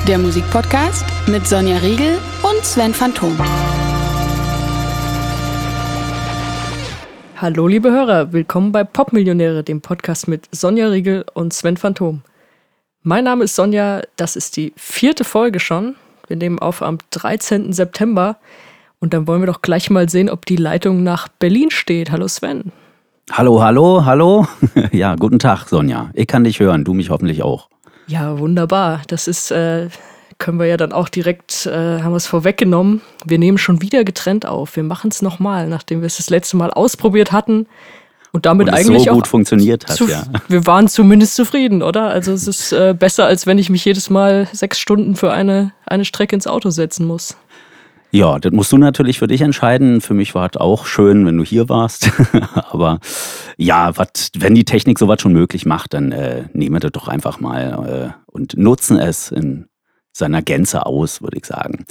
Der Musikpodcast mit Sonja Riegel und Sven Phantom. Hallo liebe Hörer, willkommen bei Popmillionäre, dem Podcast mit Sonja Riegel und Sven Phantom. Mein Name ist Sonja, das ist die 4. Folge schon. Wir nehmen auf am 13. September und dann wollen wir doch gleich mal sehen, ob die Leitung nach Berlin steht. Hallo Sven. Hallo. Ja, guten Tag Sonja. Ich kann dich hören, du mich hoffentlich auch. Ja, wunderbar. Das ist, können wir ja dann auch direkt, haben wir es vorweggenommen. Wir nehmen schon wieder getrennt auf. Wir machen es nochmal, nachdem wir es das letzte Mal ausprobiert hatten. Und damit und es eigentlich so gut auch funktioniert hat, ja. Wir waren zumindest zufrieden, oder? Also es ist besser, als wenn ich mich jedes Mal 6 Stunden für eine Strecke ins Auto setzen muss. Ja, das musst du natürlich für dich entscheiden. Für mich war es auch schön, wenn du hier warst. Aber ja, wenn die Technik sowas schon möglich macht, dann nehmen wir das doch einfach mal und nutzen es in seiner Gänze aus, würde ich sagen.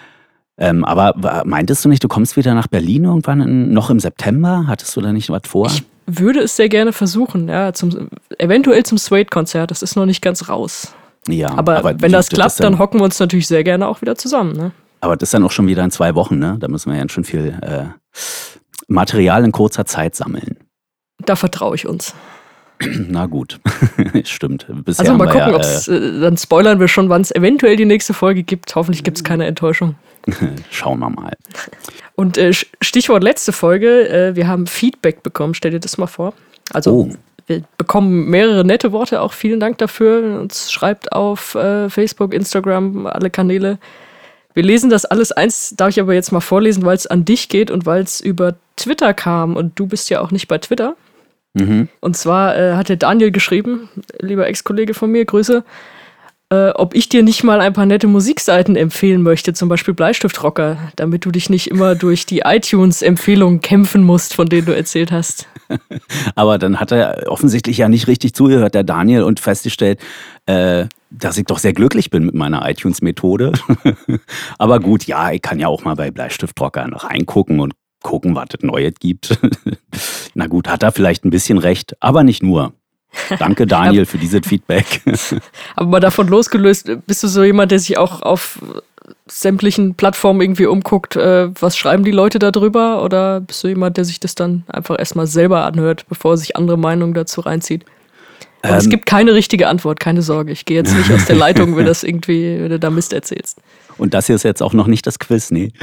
Aber meintest du nicht, du kommst wieder nach Berlin irgendwann noch im September? Hattest du da nicht was vor? Ich würde es sehr gerne versuchen, ja, eventuell zum Suede-Konzert. Das ist noch nicht ganz raus. Ja, aber wenn das klappt, dann hocken wir uns natürlich sehr gerne auch wieder zusammen, ne? Aber das ist dann auch schon wieder in 2 Wochen, ne? Da müssen wir ja schon viel Material in kurzer Zeit sammeln. Da vertraue ich uns. Na gut, stimmt. Bisher also mal gucken, dann spoilern wir schon, wann es eventuell die nächste Folge gibt. Hoffentlich gibt es keine Enttäuschung. Schauen wir mal. Und Stichwort letzte Folge, wir haben Feedback bekommen, stell dir das mal vor. Also wir bekommen mehrere nette Worte, auch vielen Dank dafür. Uns schreibt auf Facebook, Instagram, alle Kanäle. Wir lesen das alles. Eins darf ich aber jetzt mal vorlesen, weil es an dich geht und weil es über Twitter kam. Und du bist ja auch nicht bei Twitter. Mhm. Und zwar hat der Daniel geschrieben, lieber Ex-Kollege von mir, Grüße, ob ich dir nicht mal ein paar nette Musikseiten empfehlen möchte, zum Beispiel Bleistiftrocker, damit du dich nicht immer durch die iTunes-Empfehlungen kämpfen musst, von denen du erzählt hast. Aber dann hat er offensichtlich ja nicht richtig zugehört, der Daniel, und festgestellt, dass ich doch sehr glücklich bin mit meiner iTunes-Methode. Aber gut, ja, ich kann ja auch mal bei Bleistiftrocker noch reingucken und gucken, was es Neues gibt. Na gut, hat er vielleicht ein bisschen recht, aber nicht nur. Danke, Daniel, für dieses Feedback. Aber mal davon losgelöst, bist du so jemand, der sich auch auf sämtlichen Plattformen irgendwie umguckt, was schreiben die Leute da drüber? Oder bist du jemand, der sich das dann einfach erstmal selber anhört, bevor er sich andere Meinungen dazu reinzieht? Aber es gibt keine richtige Antwort, keine Sorge. Ich gehe jetzt nicht aus der Leitung, wenn du da Mist erzählst. Und das hier ist jetzt auch noch nicht das Quiz, nee.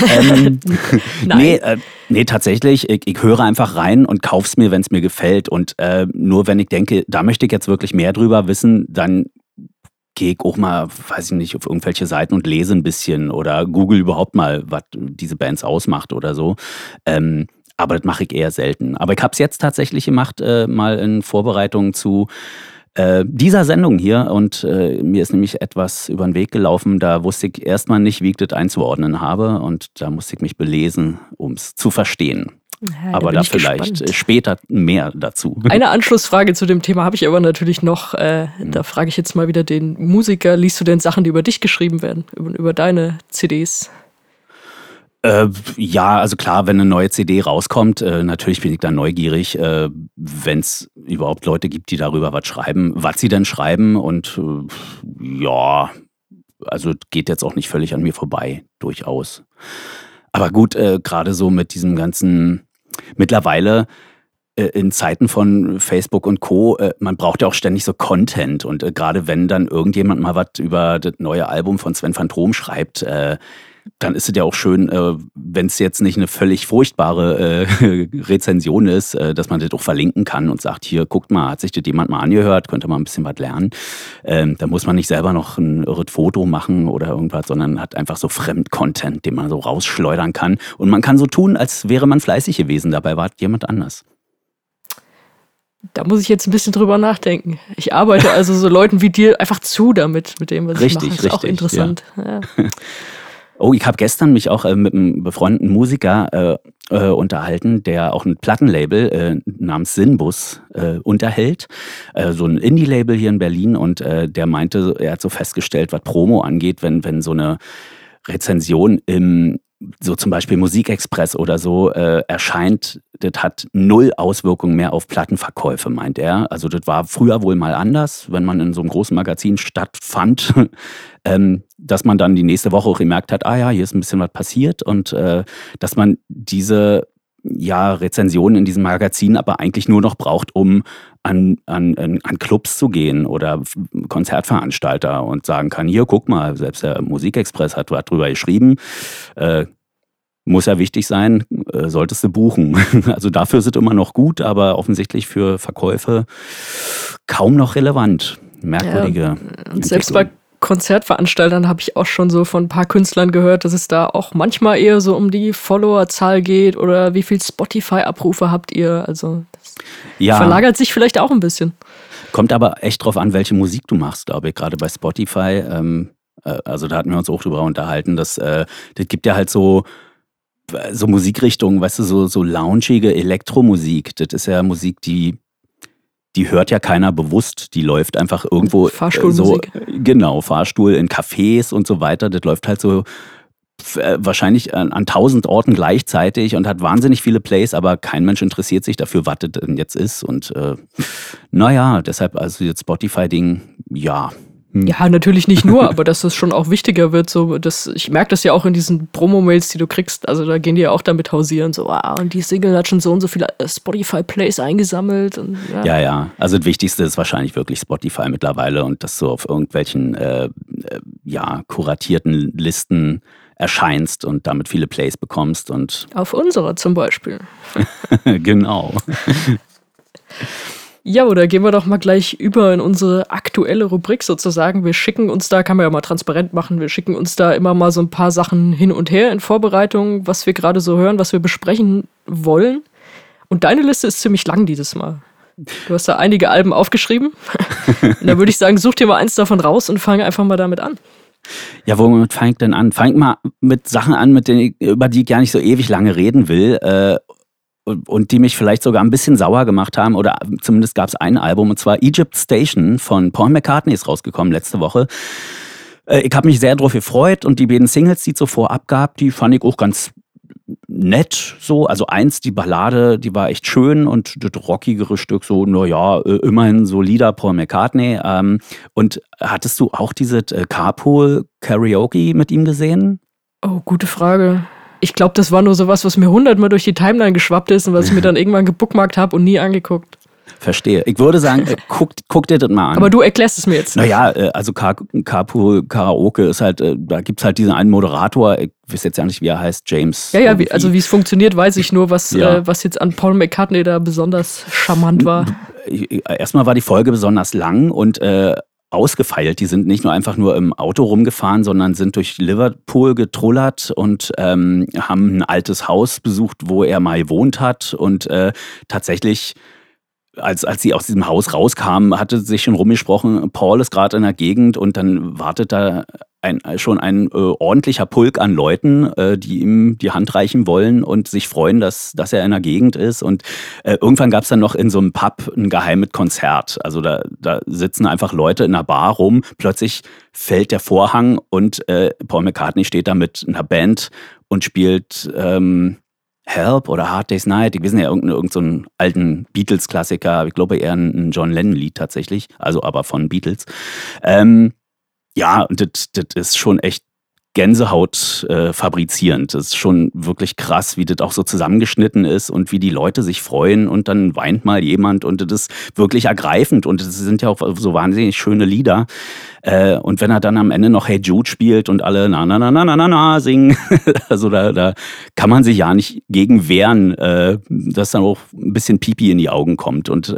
Nein. Nee, tatsächlich, ich höre einfach rein und kauf's mir, wenn es mir gefällt. Und nur wenn ich denke, da möchte ich jetzt wirklich mehr drüber wissen, dann gehe ich auch mal, weiß ich nicht, auf irgendwelche Seiten und lese ein bisschen oder google überhaupt mal, was diese Bands ausmacht oder so. Aber das mache ich eher selten. Aber ich habe es jetzt tatsächlich gemacht, mal in Vorbereitung zu dieser Sendung hier. Und mir ist nämlich etwas über den Weg gelaufen. Da wusste ich erstmal nicht, wie ich das einzuordnen habe. Und da musste ich mich belesen, um es zu verstehen. Ja, aber da vielleicht später mehr dazu. Eine Anschlussfrage zu dem Thema habe ich aber natürlich noch. Da frage ich jetzt mal wieder den Musiker. Liest du denn Sachen, die über dich geschrieben werden? Über deine CDs? Ja, also klar, wenn eine neue CD rauskommt, natürlich bin ich dann neugierig, wenn es überhaupt Leute gibt, die darüber was schreiben, was sie denn schreiben. Und ja, also geht jetzt auch nicht völlig an mir vorbei, durchaus. Aber gut, gerade so mit diesem ganzen, mittlerweile in Zeiten von Facebook und Co., man braucht ja auch ständig so Content. Und gerade wenn dann irgendjemand mal was über das neue Album von Sven Phantom schreibt, dann ist es ja auch schön, wenn es jetzt nicht eine völlig furchtbare Rezension ist, dass man das auch verlinken kann und sagt, hier, guckt mal, hat sich das jemand mal angehört, könnte man ein bisschen was lernen. Da muss man nicht selber noch ein irres Foto machen oder irgendwas, sondern hat einfach so Fremdcontent, den man so rausschleudern kann. Und man kann so tun, als wäre man fleißig gewesen, dabei war jemand anders. Da muss ich jetzt ein bisschen drüber nachdenken. Ich arbeite also so Leuten wie dir einfach zu damit, mit dem, was ich mache. Das ist auch interessant. Ja. Oh, ich habe gestern mich auch mit einem befreundeten Musiker unterhalten, der auch ein Plattenlabel namens Sinbus unterhält. So ein Indie-Label hier in Berlin. Und der meinte, er hat so festgestellt, was Promo angeht, wenn so eine Rezension im so zum Beispiel Musikexpress oder so erscheint, das hat 0 Auswirkungen mehr auf Plattenverkäufe, meint er. Also das war früher wohl mal anders, wenn man in so einem großen Magazin stattfand, dass man dann die nächste Woche auch gemerkt hat, hier ist ein bisschen was passiert und dass man diese Rezensionen in diesem Magazin aber eigentlich nur noch braucht, um an Clubs zu gehen oder Konzertveranstalter und sagen kann, hier, guck mal, selbst der Musikexpress hat was drüber geschrieben, muss ja wichtig sein, solltest du buchen. Also dafür ist es immer noch gut, aber offensichtlich für Verkäufe kaum noch relevant. Merkwürdige und selbst bei Konzertveranstaltern habe ich auch schon so von ein paar Künstlern gehört, dass es da auch manchmal eher so um die Followerzahl geht oder wie viel Spotify-Abrufe habt ihr. Also das verlagert sich vielleicht auch ein bisschen. Kommt aber echt drauf an, welche Musik du machst, glaube ich. Gerade bei Spotify, also da hatten wir uns auch drüber unterhalten, das gibt ja halt so Musikrichtungen, weißt du, so loungige Elektromusik. Das ist ja Musik, die hört ja keiner bewusst, die läuft einfach irgendwo Fahrstuhlmusik. Genau, Fahrstuhl in Cafés und so weiter, das läuft halt so wahrscheinlich an 1000 Orten gleichzeitig und hat wahnsinnig viele Plays, aber kein Mensch interessiert sich dafür, was das denn jetzt ist und deshalb also das Spotify-Ding, Ja, natürlich nicht nur, aber dass das schon auch wichtiger wird. So, ich merke das ja auch in diesen Promo-Mails, die du kriegst. Also da gehen die ja auch damit hausieren. So, und die Single hat schon so und so viele Spotify-Plays eingesammelt. Und, Ja. Also das Wichtigste ist wahrscheinlich wirklich Spotify mittlerweile und dass du auf irgendwelchen kuratierten Listen erscheinst und damit viele Plays bekommst. Und auf unserer zum Beispiel. Genau. Ja, oder gehen wir doch mal gleich über in unsere aktuelle Rubrik sozusagen. Wir schicken uns da, kann man ja mal transparent machen, wir schicken uns da immer mal so ein paar Sachen hin und her in Vorbereitung, was wir gerade so hören, was wir besprechen wollen. Und deine Liste ist ziemlich lang dieses Mal. Du hast da einige Alben aufgeschrieben. Und da würde ich sagen, such dir mal eins davon raus und fang einfach mal damit an. Ja, womit fange ich denn an? Fang mal mit Sachen an, über die ich gar nicht so ewig lange reden will. Und die mich vielleicht sogar ein bisschen sauer gemacht haben, oder zumindest gab es ein Album, und zwar Egypt Station von Paul McCartney ist rausgekommen letzte Woche. Ich habe mich sehr drauf gefreut und die beiden Singles, die zuvor abgab, die fand ich auch ganz nett so. Also die Ballade, die war echt schön und das rockigere Stück so, immerhin solider Paul McCartney. Und hattest du auch diese Carpool Karaoke mit ihm gesehen? Oh, gute Frage. Ich glaube, das war nur sowas, was mir 100-mal durch die Timeline geschwappt ist und was ich mir dann irgendwann gebookmarkt habe und nie angeguckt. Verstehe. Ich würde sagen, guck dir das mal an. Aber du erklärst es mir jetzt. Also Carpool Karaoke ist halt, da gibt es halt diesen einen Moderator, ich weiß jetzt ja nicht, wie er heißt, James. Ja, wie es funktioniert, weiß ich nur, was jetzt an Paul McCartney da besonders charmant war. Erstmal war die Folge besonders lang und ausgefeilt. Die sind nicht nur einfach nur im Auto rumgefahren, sondern sind durch Liverpool getrullert und haben ein altes Haus besucht, wo er mal gewohnt hat. Und tatsächlich, als sie aus diesem Haus rauskamen, hatte sich schon rumgesprochen, Paul ist gerade in der Gegend und dann wartet da schon ein ordentlicher Pulk an Leuten, die ihm die Hand reichen wollen und sich freuen, dass er in der Gegend ist. Und irgendwann gab es dann noch in so einem Pub ein geheimes Konzert. Also da sitzen einfach Leute in einer Bar rum, plötzlich fällt der Vorhang und Paul McCartney steht da mit einer Band und spielt Help oder Hard Day's Night. Ich weiß nicht, irgend so einen alten Beatles-Klassiker. Ich glaube eher ein John Lennon-Lied tatsächlich, also aber von Beatles. Und das ist schon echt Gänsehaut fabrizierend. Das ist schon wirklich krass, wie das auch so zusammengeschnitten ist und wie die Leute sich freuen und dann weint mal jemand und das ist wirklich ergreifend und das sind ja auch so wahnsinnig schöne Lieder. Und wenn er dann am Ende noch Hey Jude spielt und alle na na na na na na na singen, also da kann man sich ja nicht gegen wehren, dass dann auch ein bisschen Pipi in die Augen kommt und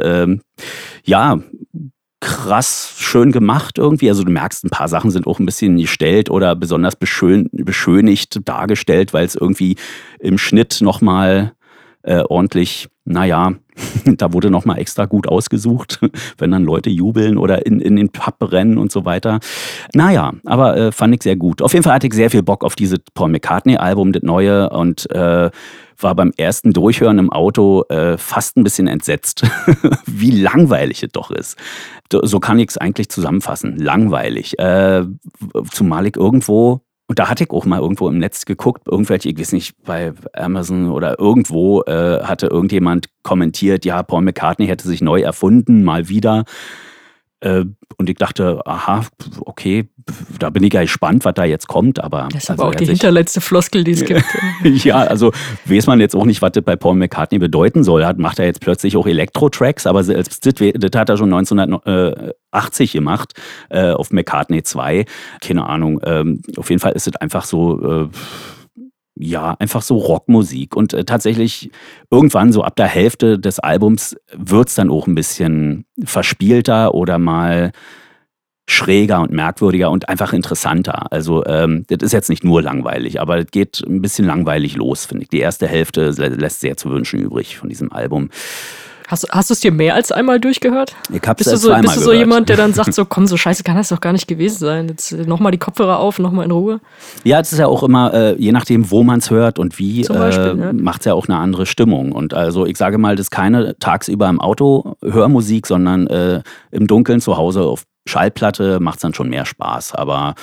krass schön gemacht irgendwie. Also du merkst, ein paar Sachen sind auch ein bisschen gestellt oder besonders beschönigt dargestellt, weil es irgendwie im Schnitt nochmal ordentlich, da wurde nochmal extra gut ausgesucht, wenn dann Leute jubeln oder in den Pub rennen und so weiter. Aber fand ich sehr gut. Auf jeden Fall hatte ich sehr viel Bock auf dieses Paul McCartney-Album, das neue, und war beim ersten Durchhören im Auto fast ein bisschen entsetzt, wie langweilig es doch ist. So kann ich es eigentlich zusammenfassen. Langweilig. Zumal ich irgendwo, Und da hatte ich auch mal irgendwo im Netz geguckt, irgendwelche, ich weiß nicht, bei Amazon oder irgendwo hatte irgendjemand kommentiert, ja, Paul McCartney hätte sich neu erfunden, mal wieder. Und ich dachte, aha, okay, da bin ich ja gespannt, was da jetzt kommt. Aber das ist aber auch die hinterletzte Floskel, die es gibt. Ja, also weiß man jetzt auch nicht, was das bei Paul McCartney bedeuten soll. Macht er jetzt plötzlich auch Elektro-Tracks, aber das hat er schon 1980 gemacht auf McCartney 2. Keine Ahnung, auf jeden Fall ist es einfach so... einfach so Rockmusik. Und tatsächlich irgendwann so ab der Hälfte des Albums wird es dann auch ein bisschen verspielter oder mal schräger und merkwürdiger und einfach interessanter. Also das ist jetzt nicht nur langweilig, aber es geht ein bisschen langweilig los, finde ich. Die erste Hälfte lässt sehr zu wünschen übrig von diesem Album. Hast du es dir mehr als einmal durchgehört? Ich hab's zweimal Bist du so jemand, der dann sagt so, komm, so scheiße kann das doch gar nicht gewesen sein. Jetzt nochmal die Kopfhörer auf, nochmal in Ruhe. Ja, es ist ja auch immer, je nachdem, wo man es hört und wie, macht es ja auch eine andere Stimmung. Und also ich sage mal, das ist keine tagsüber im Auto Hörmusik, sondern im Dunkeln zu Hause auf Schallplatte macht es dann schon mehr Spaß. Aber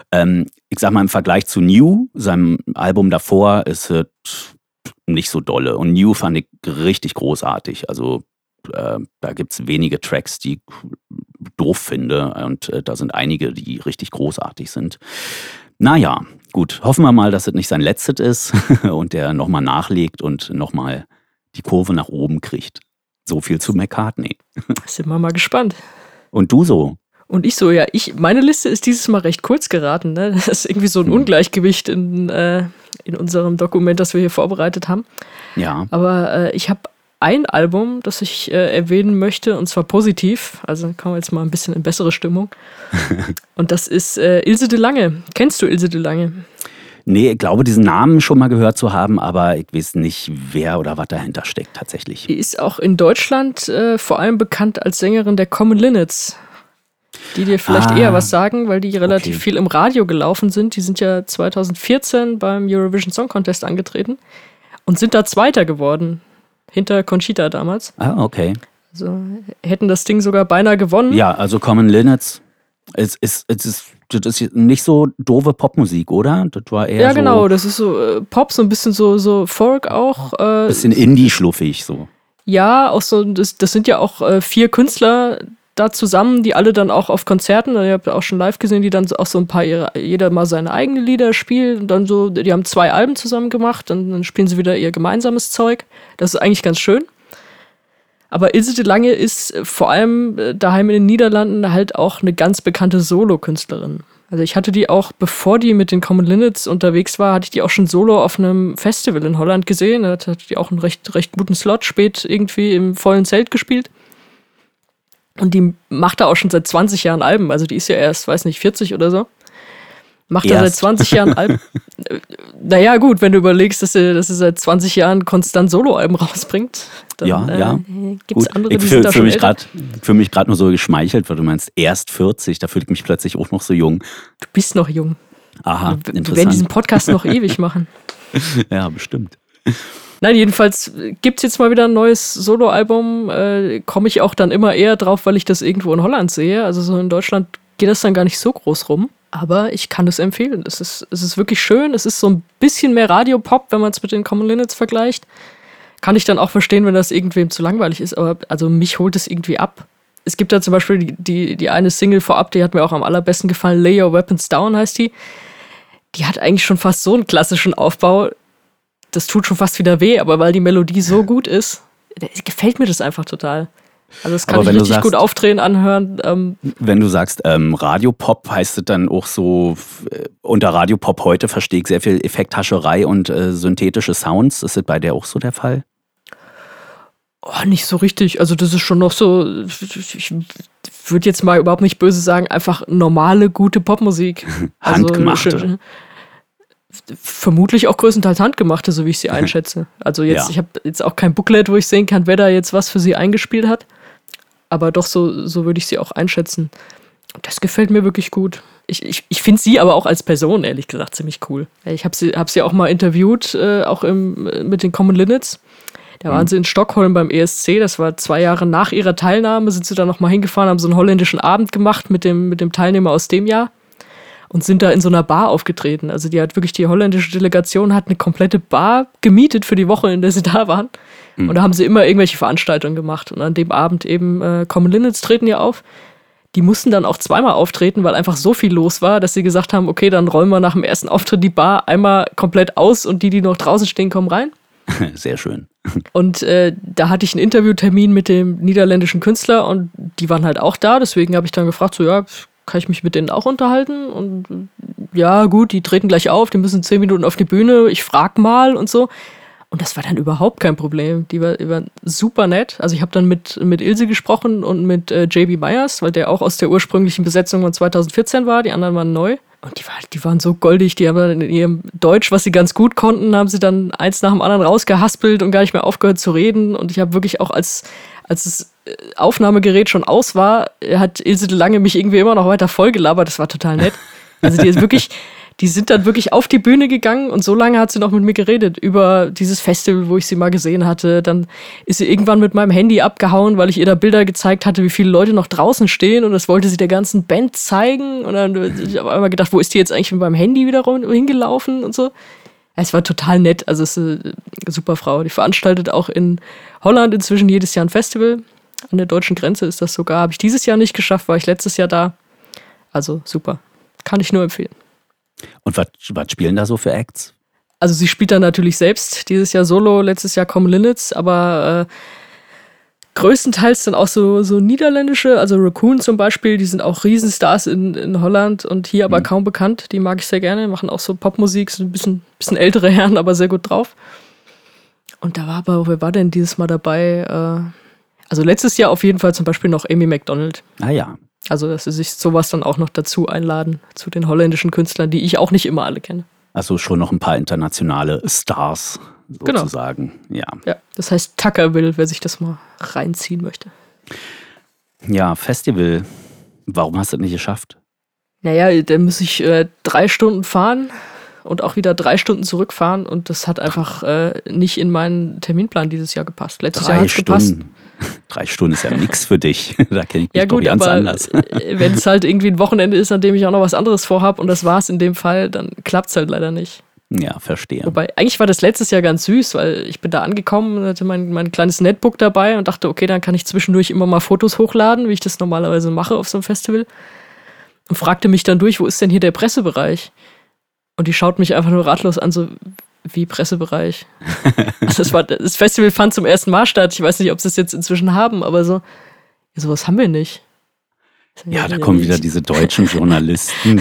ich sag mal, im Vergleich zu New, seinem Album davor, ist es nicht so dolle. Und New fand ich richtig großartig. Also da gibt es wenige Tracks, die ich doof finde. Und da sind einige, die richtig großartig sind. Naja, gut. Hoffen wir mal, dass es nicht sein letztes ist und der nochmal nachlegt und nochmal die Kurve nach oben kriegt. So viel zu McCartney. Sind wir mal gespannt. Und du so? Und ich so, ja, meine Liste ist dieses Mal recht kurz geraten. Ne? Das ist irgendwie so ein Ungleichgewicht in unserem Dokument, das wir hier vorbereitet haben. Ja. Aber ich habe ein Album, das ich erwähnen möchte, und zwar positiv. Also dann kommen wir jetzt mal ein bisschen in bessere Stimmung. Und das ist Ilse de Lange. Kennst du Ilse de Lange? Nee, ich glaube, diesen Namen schon mal gehört zu haben, aber ich weiß nicht, wer oder was dahinter steckt tatsächlich. Die ist auch in Deutschland vor allem bekannt als Sängerin der Common Linnets. Die dir vielleicht eher was sagen, weil die relativ viel im Radio gelaufen sind. Die sind ja 2014 beim Eurovision Song Contest angetreten und sind da Zweiter geworden. Hinter Conchita damals. Ah, okay. Also hätten das Ding sogar beinahe gewonnen. Ja, also Common Linnets. Das ist nicht so doofe Popmusik, oder? Das war eher genau, das ist so Pop, so ein bisschen so Folk auch. Bisschen Indie-schluffig so. Ja, auch so, das sind ja auch 4 Künstler da zusammen, die alle dann auch auf Konzerten, ihr habt auch schon live gesehen, die dann auch so ein paar, jeder mal seine eigenen Lieder spielt und dann so, die haben 2 Alben zusammen gemacht und dann spielen sie wieder ihr gemeinsames Zeug. Das ist eigentlich ganz schön. Aber Ilse de Lange ist vor allem daheim in den Niederlanden halt auch eine ganz bekannte Solo-Künstlerin. Also ich hatte die auch, bevor die mit den Common Linnets unterwegs war, hatte ich die auch schon solo auf einem Festival in Holland gesehen. Da hatte die auch einen recht guten Slot, spät irgendwie im vollen Zelt gespielt. Und die macht da auch schon seit 20 Jahren Alben. Also die ist ja erst, weiß nicht, 40 oder so. Macht da seit 20 Jahren Alben. Naja, gut, wenn du überlegst, dass sie seit 20 Jahren konstant Soloalben rausbringt, dann gibt es andere, die sind da schon älter. Ich fühle mich gerade nur so geschmeichelt, weil du meinst, erst 40, da fühle ich mich plötzlich auch noch so jung. Du bist noch jung. Aha, interessant. Wir werden diesen Podcast noch ewig machen. Ja, bestimmt. Nein, jedenfalls gibt es jetzt mal wieder ein neues Soloalbum. Komme ich auch dann immer eher drauf, weil ich das irgendwo in Holland sehe. Also so in Deutschland geht das dann gar nicht so groß rum. Aber ich kann es empfehlen. Es ist wirklich schön. Es ist so ein bisschen mehr Radiopop, wenn man es mit den Common Linnets vergleicht. Kann ich dann auch verstehen, wenn das irgendwem zu langweilig ist. Aber also mich holt es irgendwie ab. Es gibt da zum Beispiel die eine Single vorab, die hat mir auch am allerbesten gefallen. Lay Your Weapons Down heißt die. Die hat eigentlich schon fast so einen klassischen Aufbau. Das tut schon fast wieder weh, aber weil die Melodie so gut ist, gefällt mir das einfach total. Also das kann ich richtig gut aufdrehen, anhören. Wenn du sagst Radiopop, heißt es dann auch so, unter Radiopop heute verstehe ich sehr viel Effekthascherei und synthetische Sounds. Ist das bei der auch so der Fall? Oh, nicht so richtig. Also das ist schon noch so, ich würde jetzt mal überhaupt nicht böse sagen, einfach normale, gute Popmusik. Handgemachte. Also, vermutlich auch größtenteils handgemachte, so wie ich sie einschätze. Also jetzt, ich habe jetzt auch kein Booklet, wo ich sehen kann, wer da jetzt was für sie eingespielt hat. Aber doch, so würde ich sie auch einschätzen. Das gefällt mir wirklich gut. Ich finde sie aber auch als Person, ehrlich gesagt, ziemlich cool. Ich habe sie auch mal interviewt, auch mit den Common Linnets. Da waren sie in Stockholm beim ESC, das war 2 Jahre nach ihrer Teilnahme, sind sie da nochmal hingefahren, haben so einen holländischen Abend gemacht mit dem Teilnehmer aus dem Jahr. und sind da in so einer Bar aufgetreten. Also die holländische Delegation hat eine komplette Bar gemietet für die Woche, in der sie da waren. Und da haben sie immer irgendwelche Veranstaltungen gemacht. Und an dem Abend eben Common Linnets treten ja auf. Die mussten dann auch zweimal auftreten, weil einfach so viel los war, dass sie gesagt haben, okay, dann räumen wir nach dem ersten Auftritt die Bar einmal komplett aus und die noch draußen stehen, kommen rein. Sehr schön. Und da hatte ich einen Interviewtermin mit dem niederländischen Künstler und die waren halt auch da. Deswegen habe ich dann gefragt, so ja, kann ich mich mit denen auch unterhalten? Und ja, gut, die treten gleich auf, die müssen 10 Minuten auf die Bühne, ich frag mal und so. Und das war dann überhaupt kein Problem. Die waren super nett. Also ich habe dann mit Ilse gesprochen und mit J.B. Myers, weil der auch aus der ursprünglichen Besetzung von 2014 war. Die anderen waren neu. Und die waren so goldig. Die haben dann in ihrem Deutsch, was sie ganz gut konnten, haben sie dann eins nach dem anderen rausgehaspelt und gar nicht mehr aufgehört zu reden. Und ich habe wirklich auch, als das Aufnahmegerät schon aus war, hat Ilse de Lange mich irgendwie immer noch weiter vollgelabert. Das war total nett. Also die sind dann wirklich auf die Bühne gegangen und so lange hat sie noch mit mir geredet über dieses Festival, wo ich sie mal gesehen hatte. Dann ist sie irgendwann mit meinem Handy abgehauen, weil ich ihr da Bilder gezeigt hatte, wie viele Leute noch draußen stehen und das wollte sie der ganzen Band zeigen. Und dann habe ich auf einmal gedacht, wo ist die jetzt eigentlich mit meinem Handy wieder hingelaufen und so. Es war total nett, also es ist eine super Frau. Die veranstaltet auch in Holland inzwischen jedes Jahr ein Festival. An der deutschen Grenze ist das sogar. Habe ich dieses Jahr nicht geschafft, war ich letztes Jahr da. Also super, kann ich nur empfehlen. Und was spielen da so für Acts? Also sie spielt dann natürlich selbst, dieses Jahr Solo, letztes Jahr Common Linnets, aber größtenteils dann auch so niederländische, also Raccoon zum Beispiel, die sind auch Riesenstars in Holland und hier aber kaum bekannt, die mag ich sehr gerne, machen auch so Popmusik, so ein bisschen ältere Herren, aber sehr gut drauf. Und wer war denn dieses Mal dabei? Also letztes Jahr auf jeden Fall zum Beispiel noch Amy Macdonald. Ah ja. Also, dass sie sich sowas dann auch noch dazu einladen, zu den holländischen Künstlern, die ich auch nicht immer alle kenne. Also schon noch ein paar internationale Stars sozusagen. Genau. Ja, das heißt Tuckerville, wer sich das mal reinziehen möchte. Ja, Festival. Warum hast du das nicht geschafft? Naja, da muss ich 3 Stunden fahren und auch wieder 3 Stunden zurückfahren und das hat einfach nicht in meinen Terminplan dieses Jahr gepasst. Letztes Jahr hat es gepasst. 3 Stunden ist ja nichts für dich. Da kenne ich mich doch gut, ganz aber anders. Wenn es halt irgendwie ein Wochenende ist, an dem ich auch noch was anderes vorhabe und das war es in dem Fall, dann klappt es halt leider nicht. Ja, verstehe. Wobei, eigentlich war das letztes Jahr ganz süß, weil ich bin da angekommen und hatte mein kleines Netbook dabei und dachte, okay, dann kann ich zwischendurch immer mal Fotos hochladen, wie ich das normalerweise mache auf so einem Festival. Und fragte mich dann durch, wo ist denn hier der Pressebereich? Und die schaut mich einfach nur ratlos an, so wie Pressebereich. Also das Festival fand zum ersten Mal statt. Ich weiß nicht, ob sie es jetzt inzwischen haben, aber sowas haben wir nicht. Ja, da kommen wieder diese deutschen Journalisten,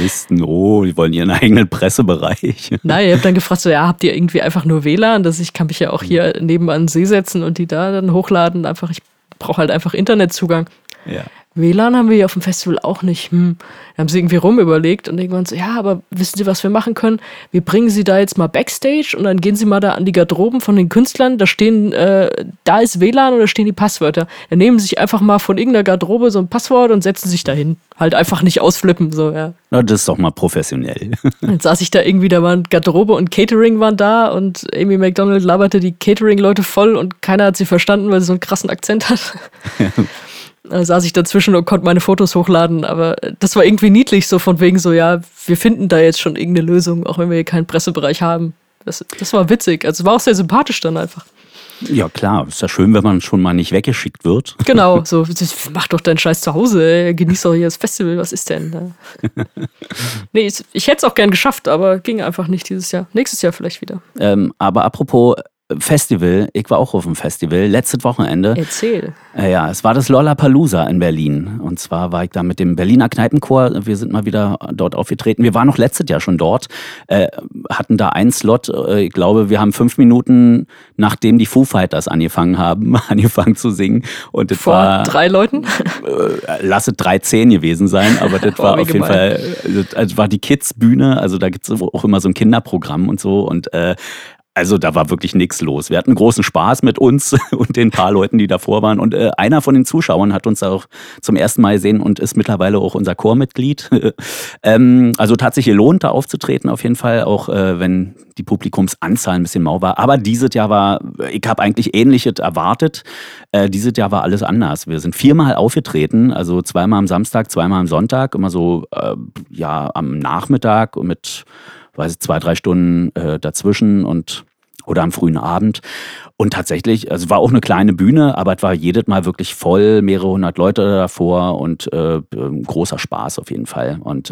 die wollen ihren eigenen Pressebereich. Nein, ich habe dann gefragt, so, ja, habt ihr irgendwie einfach nur WLAN? Ich kann mich ja auch hier nebenan an den See setzen und die da dann hochladen. Ich brauche halt einfach Internetzugang. Ja. WLAN haben wir hier auf dem Festival auch nicht. Da haben sie irgendwie rumüberlegt und irgendwann so, ja, aber wissen Sie, was wir machen können? Wir bringen Sie da jetzt mal Backstage und dann gehen Sie mal da an die Garderoben von den Künstlern, da stehen, da ist WLAN und da stehen die Passwörter. Dann nehmen Sie sich einfach mal von irgendeiner Garderobe so ein Passwort und setzen sich da hin. Halt einfach nicht ausflippen, so, ja. Na, das ist doch mal professionell. Dann saß ich da irgendwie, da waren Garderobe und Catering waren da und Amy Macdonald laberte die Catering-Leute voll und keiner hat sie verstanden, weil sie so einen krassen Akzent hat. Da saß ich dazwischen und konnte meine Fotos hochladen, aber das war irgendwie niedlich, so von wegen so, ja, wir finden da jetzt schon irgendeine Lösung, auch wenn wir hier keinen Pressebereich haben. Das war witzig, also es war auch sehr sympathisch dann einfach. Ja klar, ist ja schön, wenn man schon mal nicht weggeschickt wird. Genau, so, mach doch deinen Scheiß zu Hause, ey. Genieß doch hier das Festival, was ist denn? Nee, ich hätte es auch gern geschafft, aber ging einfach nicht dieses Jahr. Nächstes Jahr vielleicht wieder. Aber apropos Festival, ich war auch auf dem Festival, letztes Wochenende. Erzähl. Ja, es war das Lollapalooza in Berlin. Und zwar war ich da mit dem Berliner Kneipenchor, wir sind mal wieder dort aufgetreten. Wir waren noch letztes Jahr schon dort, hatten da einen Slot, ich glaube, wir haben 5 Minuten, nachdem die Foo Fighters angefangen zu singen. Und das Vor 3 Leuten? Lass es 3:10 gewesen sein, aber das war auf jeden Fall, das war die Kids-Bühne, also da gibt es auch immer so ein Kinderprogramm und so und Also da war wirklich nichts los. Wir hatten großen Spaß mit uns und den paar Leuten, die davor waren. Und einer von den Zuschauern hat uns auch zum ersten Mal gesehen und ist mittlerweile auch unser Chormitglied. Also tat sich gelohnt, da aufzutreten auf jeden Fall, auch wenn die Publikumsanzahl ein bisschen mau war. Aber dieses Jahr ich habe eigentlich Ähnliches erwartet. Dieses Jahr war alles anders. Wir sind 4-mal aufgetreten, also 2-mal am Samstag, 2-mal am Sonntag, immer so am Nachmittag mit 2-3 Stunden dazwischen oder am frühen Abend. Und tatsächlich, also war auch eine kleine Bühne, aber es war jedes Mal wirklich voll, mehrere hundert Leute davor und großer Spaß auf jeden Fall. Und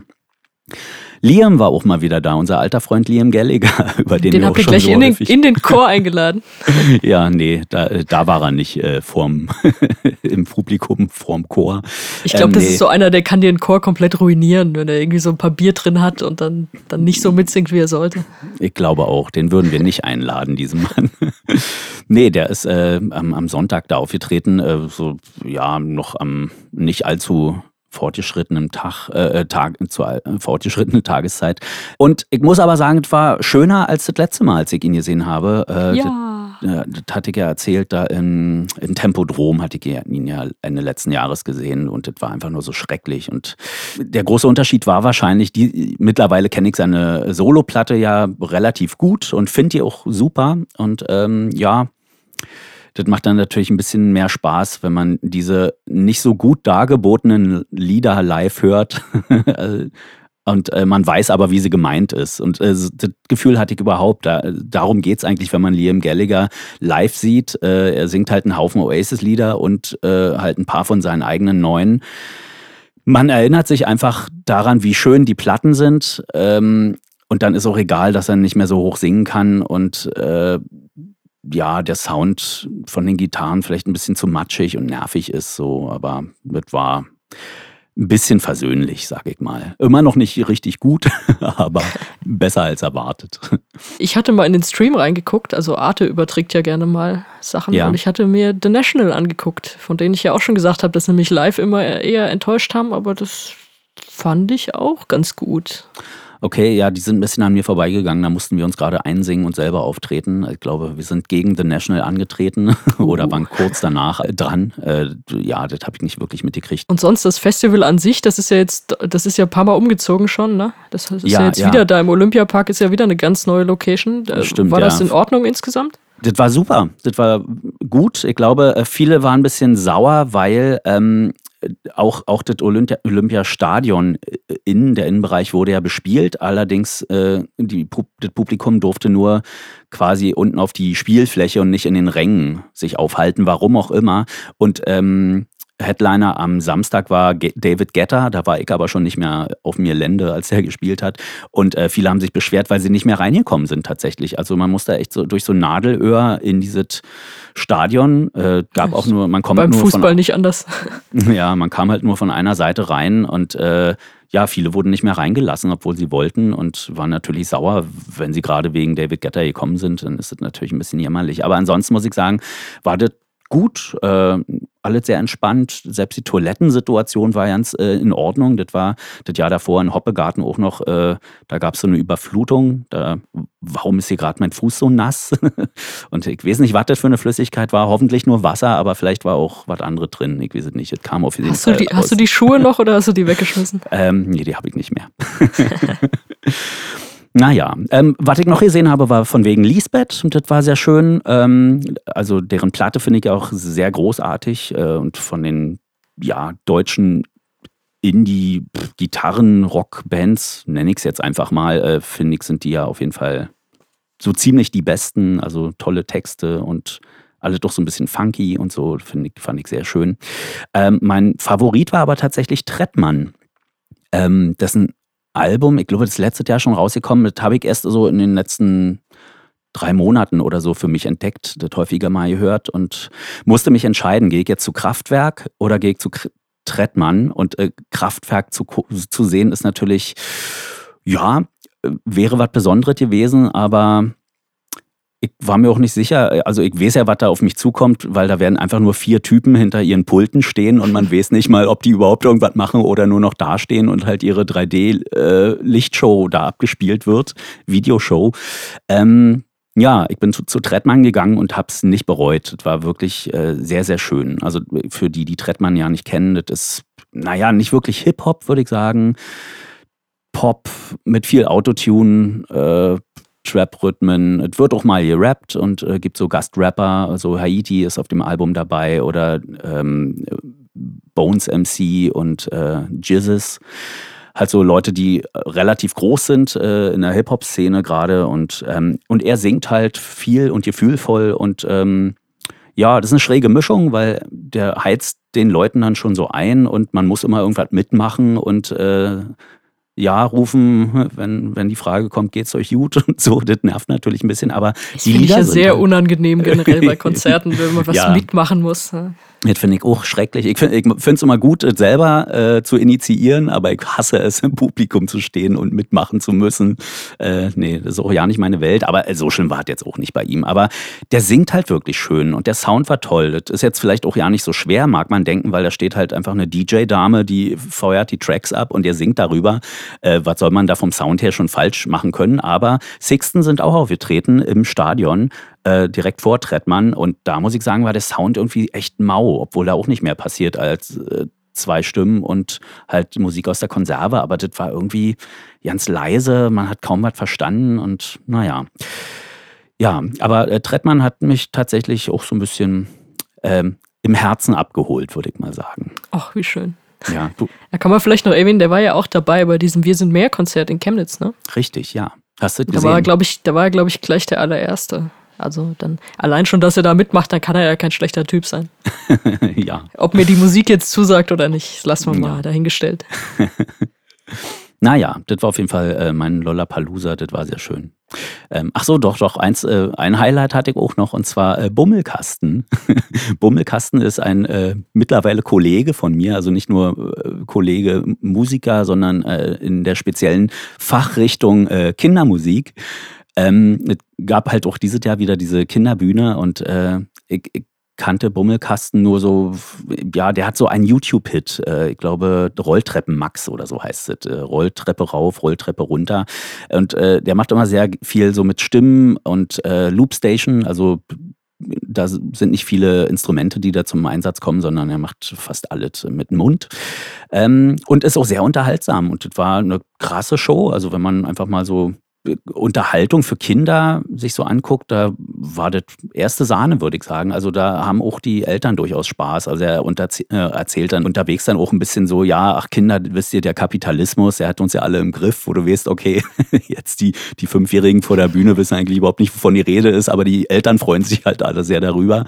Liam war auch mal wieder da, unser alter Freund Liam Gallagher, über den wir auch schon gleich so häufig... in den Chor eingeladen. Ja, nee, da war er nicht im Publikum vorm Chor. Ich glaube, das ist so einer, der kann dir den Chor komplett ruinieren, wenn er irgendwie so ein paar Bier drin hat und dann nicht so mitsingt, wie er sollte. Ich glaube auch, den würden wir nicht einladen, diesen Mann. Nee, der ist am Sonntag da aufgetreten, noch am nicht allzu fortgeschrittenen fortgeschrittene Tageszeit. Und ich muss aber sagen, es war schöner als das letzte Mal, als ich ihn gesehen habe. Das hatte ich ja erzählt, da im Tempodrom hatte ich ihn ja Ende letzten Jahres gesehen und das war einfach nur so schrecklich. Und der große Unterschied war wahrscheinlich, mittlerweile kenne ich seine Soloplatte ja relativ gut und finde die auch super. Und das macht dann natürlich ein bisschen mehr Spaß, wenn man diese nicht so gut dargebotenen Lieder live hört und man weiß aber, wie sie gemeint ist. Und das Gefühl hatte ich überhaupt. Darum geht es eigentlich, wenn man Liam Gallagher live sieht. Er singt halt einen Haufen Oasis-Lieder und halt ein paar von seinen eigenen neuen. Man erinnert sich einfach daran, wie schön die Platten sind. Und dann ist auch egal, dass er nicht mehr so hoch singen kann und der Sound von den Gitarren vielleicht ein bisschen zu matschig und nervig ist, so, aber das war ein bisschen versöhnlich, sag ich mal. Immer noch nicht richtig gut, aber besser als erwartet. Ich hatte mal in den Stream reingeguckt, also Arte überträgt ja gerne mal Sachen und ich hatte mir The National angeguckt, von denen ich ja auch schon gesagt habe, dass sie mich live immer eher enttäuscht haben, aber das fand ich auch ganz gut. Okay, ja, die sind ein bisschen an mir vorbeigegangen. Da mussten wir uns gerade einsingen und selber auftreten. Ich glaube, wir sind gegen The National angetreten oder waren kurz danach dran. Das habe ich nicht wirklich mitgekriegt. Und sonst das Festival an sich, das ist ja ein paar Mal umgezogen schon, ne? Das ist ja jetzt wieder da im Olympiapark, ist ja wieder eine ganz neue Location. Stimmt, war das in Ordnung insgesamt? Das war super. Das war gut. Ich glaube, viele waren ein bisschen sauer, weil auch das Olympiastadion der Innenbereich wurde ja bespielt. Allerdings das Publikum durfte nur quasi unten auf die Spielfläche und nicht in den Rängen sich aufhalten, warum auch immer. Und Headliner am Samstag war David Guetta, da war ich aber schon nicht mehr auf dem Gelände, als er gespielt hat. Und viele haben sich beschwert, weil sie nicht mehr reingekommen sind tatsächlich. Also man musste echt so durch so ein Nadelöhr in dieses Stadion. Gab auch nur, man kommt beim nur Fußball nicht anders. Ja, man kam halt nur von einer Seite rein und viele wurden nicht mehr reingelassen, obwohl sie wollten und waren natürlich sauer, wenn sie gerade wegen David Guetta gekommen sind. Dann ist das natürlich ein bisschen jämmerlich. Aber ansonsten muss ich sagen, war das gut, alles sehr entspannt. Selbst die Toilettensituation war ganz in Ordnung. Das war das Jahr davor in Hoppegarten auch noch, da gab es so eine Überflutung. Warum ist hier gerade mein Fuß so nass? Und ich weiß nicht, was das für eine Flüssigkeit war. Hoffentlich nur Wasser, aber vielleicht war auch was anderes drin. Ich weiß es nicht. Es kam auf jeden Fall raus. Hast du die Schuhe noch oder hast du die weggeschmissen? Nee, die habe ich nicht mehr. Naja, was ich noch gesehen habe, war von wegen Lisbeth und das war sehr schön. Also deren Platte finde ich auch sehr großartig und von den deutschen Indie-Gitarren-Rock-Bands, nenne ich es jetzt einfach mal, finde ich, sind die ja auf jeden Fall so ziemlich die besten, also tolle Texte und alle doch so ein bisschen funky und so, fand ich sehr schön. Mein Favorit war aber tatsächlich Trettmann, dessen Album, ich glaube, das ist letztes Jahr schon rausgekommen, das habe ich erst so in den letzten 3 Monaten oder so für mich entdeckt, das häufiger mal gehört und musste mich entscheiden, gehe ich jetzt zu Kraftwerk oder gehe ich zu Trettmann und Kraftwerk zu sehen ist natürlich, wäre was Besonderes gewesen, aber ich war mir auch nicht sicher, also ich weiß ja, was da auf mich zukommt, weil da werden einfach nur 4 Typen hinter ihren Pulten stehen und man weiß nicht mal, ob die überhaupt irgendwas machen oder nur noch dastehen und halt ihre 3D-Lichtshow da abgespielt wird, Videoshow. Ja, ich bin zu Trettmann gegangen und habe es nicht bereut. Es war wirklich sehr, sehr schön. Also für die Trettmann ja nicht kennen, das ist, nicht wirklich Hip-Hop, würde ich sagen. Pop mit viel Autotune, Trap-Rhythmen. Es wird auch mal gerappt und gibt so Gastrapper. Also Haiti ist auf dem Album dabei oder Bones MC und Jizzes. Halt so Leute, die relativ groß sind in der Hip-Hop-Szene gerade und er singt halt viel und gefühlvoll und das ist eine schräge Mischung, weil der heizt den Leuten dann schon so ein und man muss immer irgendwas mitmachen und rufen, wenn die Frage kommt, geht's euch gut und so, das nervt natürlich ein bisschen, aber das die Lieder sind sehr unangenehm generell bei Konzerten, wenn man was mitmachen muss. Ne? Das finde ich auch schrecklich. Ich finde es immer gut, selber zu initiieren, aber ich hasse es, im Publikum zu stehen und mitmachen zu müssen. Das ist auch ja nicht meine Welt, aber so schlimm war es jetzt auch nicht bei ihm. Aber der singt halt wirklich schön und der Sound war toll. Das ist jetzt vielleicht auch ja nicht so schwer, mag man denken, weil da steht halt einfach eine DJ-Dame, die feuert die Tracks ab und der singt darüber. Was soll man da vom Sound her schon falsch machen können? Aber Sixten sind auch aufgetreten im Stadion, direkt vor Trettmann. Und da muss ich sagen, war der Sound irgendwie echt mau, obwohl da auch nicht mehr passiert als 2 Stimmen und halt Musik aus der Konserve. Aber das war irgendwie ganz leise, man hat kaum was verstanden und naja. Ja, aber Trettmann hat mich tatsächlich auch so ein bisschen im Herzen abgeholt, würde ich mal sagen. Ach, wie schön. Ja, Da kann man vielleicht noch erwähnen, der war ja auch dabei bei diesem Wir sind mehr Konzert in Chemnitz, ne? Richtig, ja. Hast du das gesehen? Da war er, glaube ich, gleich der allererste. Also dann allein schon, dass er da mitmacht, dann kann er ja kein schlechter Typ sein. Ja. Ob mir die Musik jetzt zusagt oder nicht, das lassen wir mal dahingestellt. Naja, das war auf jeden Fall mein Lollapalooza, das war sehr schön. Ach so, doch, ein Highlight hatte ich auch noch, und zwar Bummelkasten. Bummelkasten ist ein mittlerweile Kollege von mir, also nicht nur Kollege Musiker, sondern in der speziellen Fachrichtung Kindermusik. Es gab halt auch dieses Jahr wieder diese Kinderbühne und ich kannte Bummelkasten nur so, ja, der hat so einen YouTube-Hit, ich glaube Rolltreppen Max oder so heißt es, Rolltreppe rauf, Rolltreppe runter, und der macht immer sehr viel so mit Stimmen und Loopstation, also da sind nicht viele Instrumente, die da zum Einsatz kommen, sondern er macht fast alles mit dem Mund und ist auch sehr unterhaltsam und das war eine krasse Show, also wenn man einfach mal so Unterhaltung für Kinder sich so anguckt, da war das erste Sahne, würde ich sagen. Also da haben auch die Eltern durchaus Spaß. Also er erzählt dann unterwegs dann auch ein bisschen so, ja, ach Kinder, wisst ihr, der Kapitalismus, der hat uns ja alle im Griff, wo du weißt, okay, jetzt die 5-Jährigen vor der Bühne wissen eigentlich überhaupt nicht, wovon die Rede ist, aber die Eltern freuen sich halt alle sehr darüber.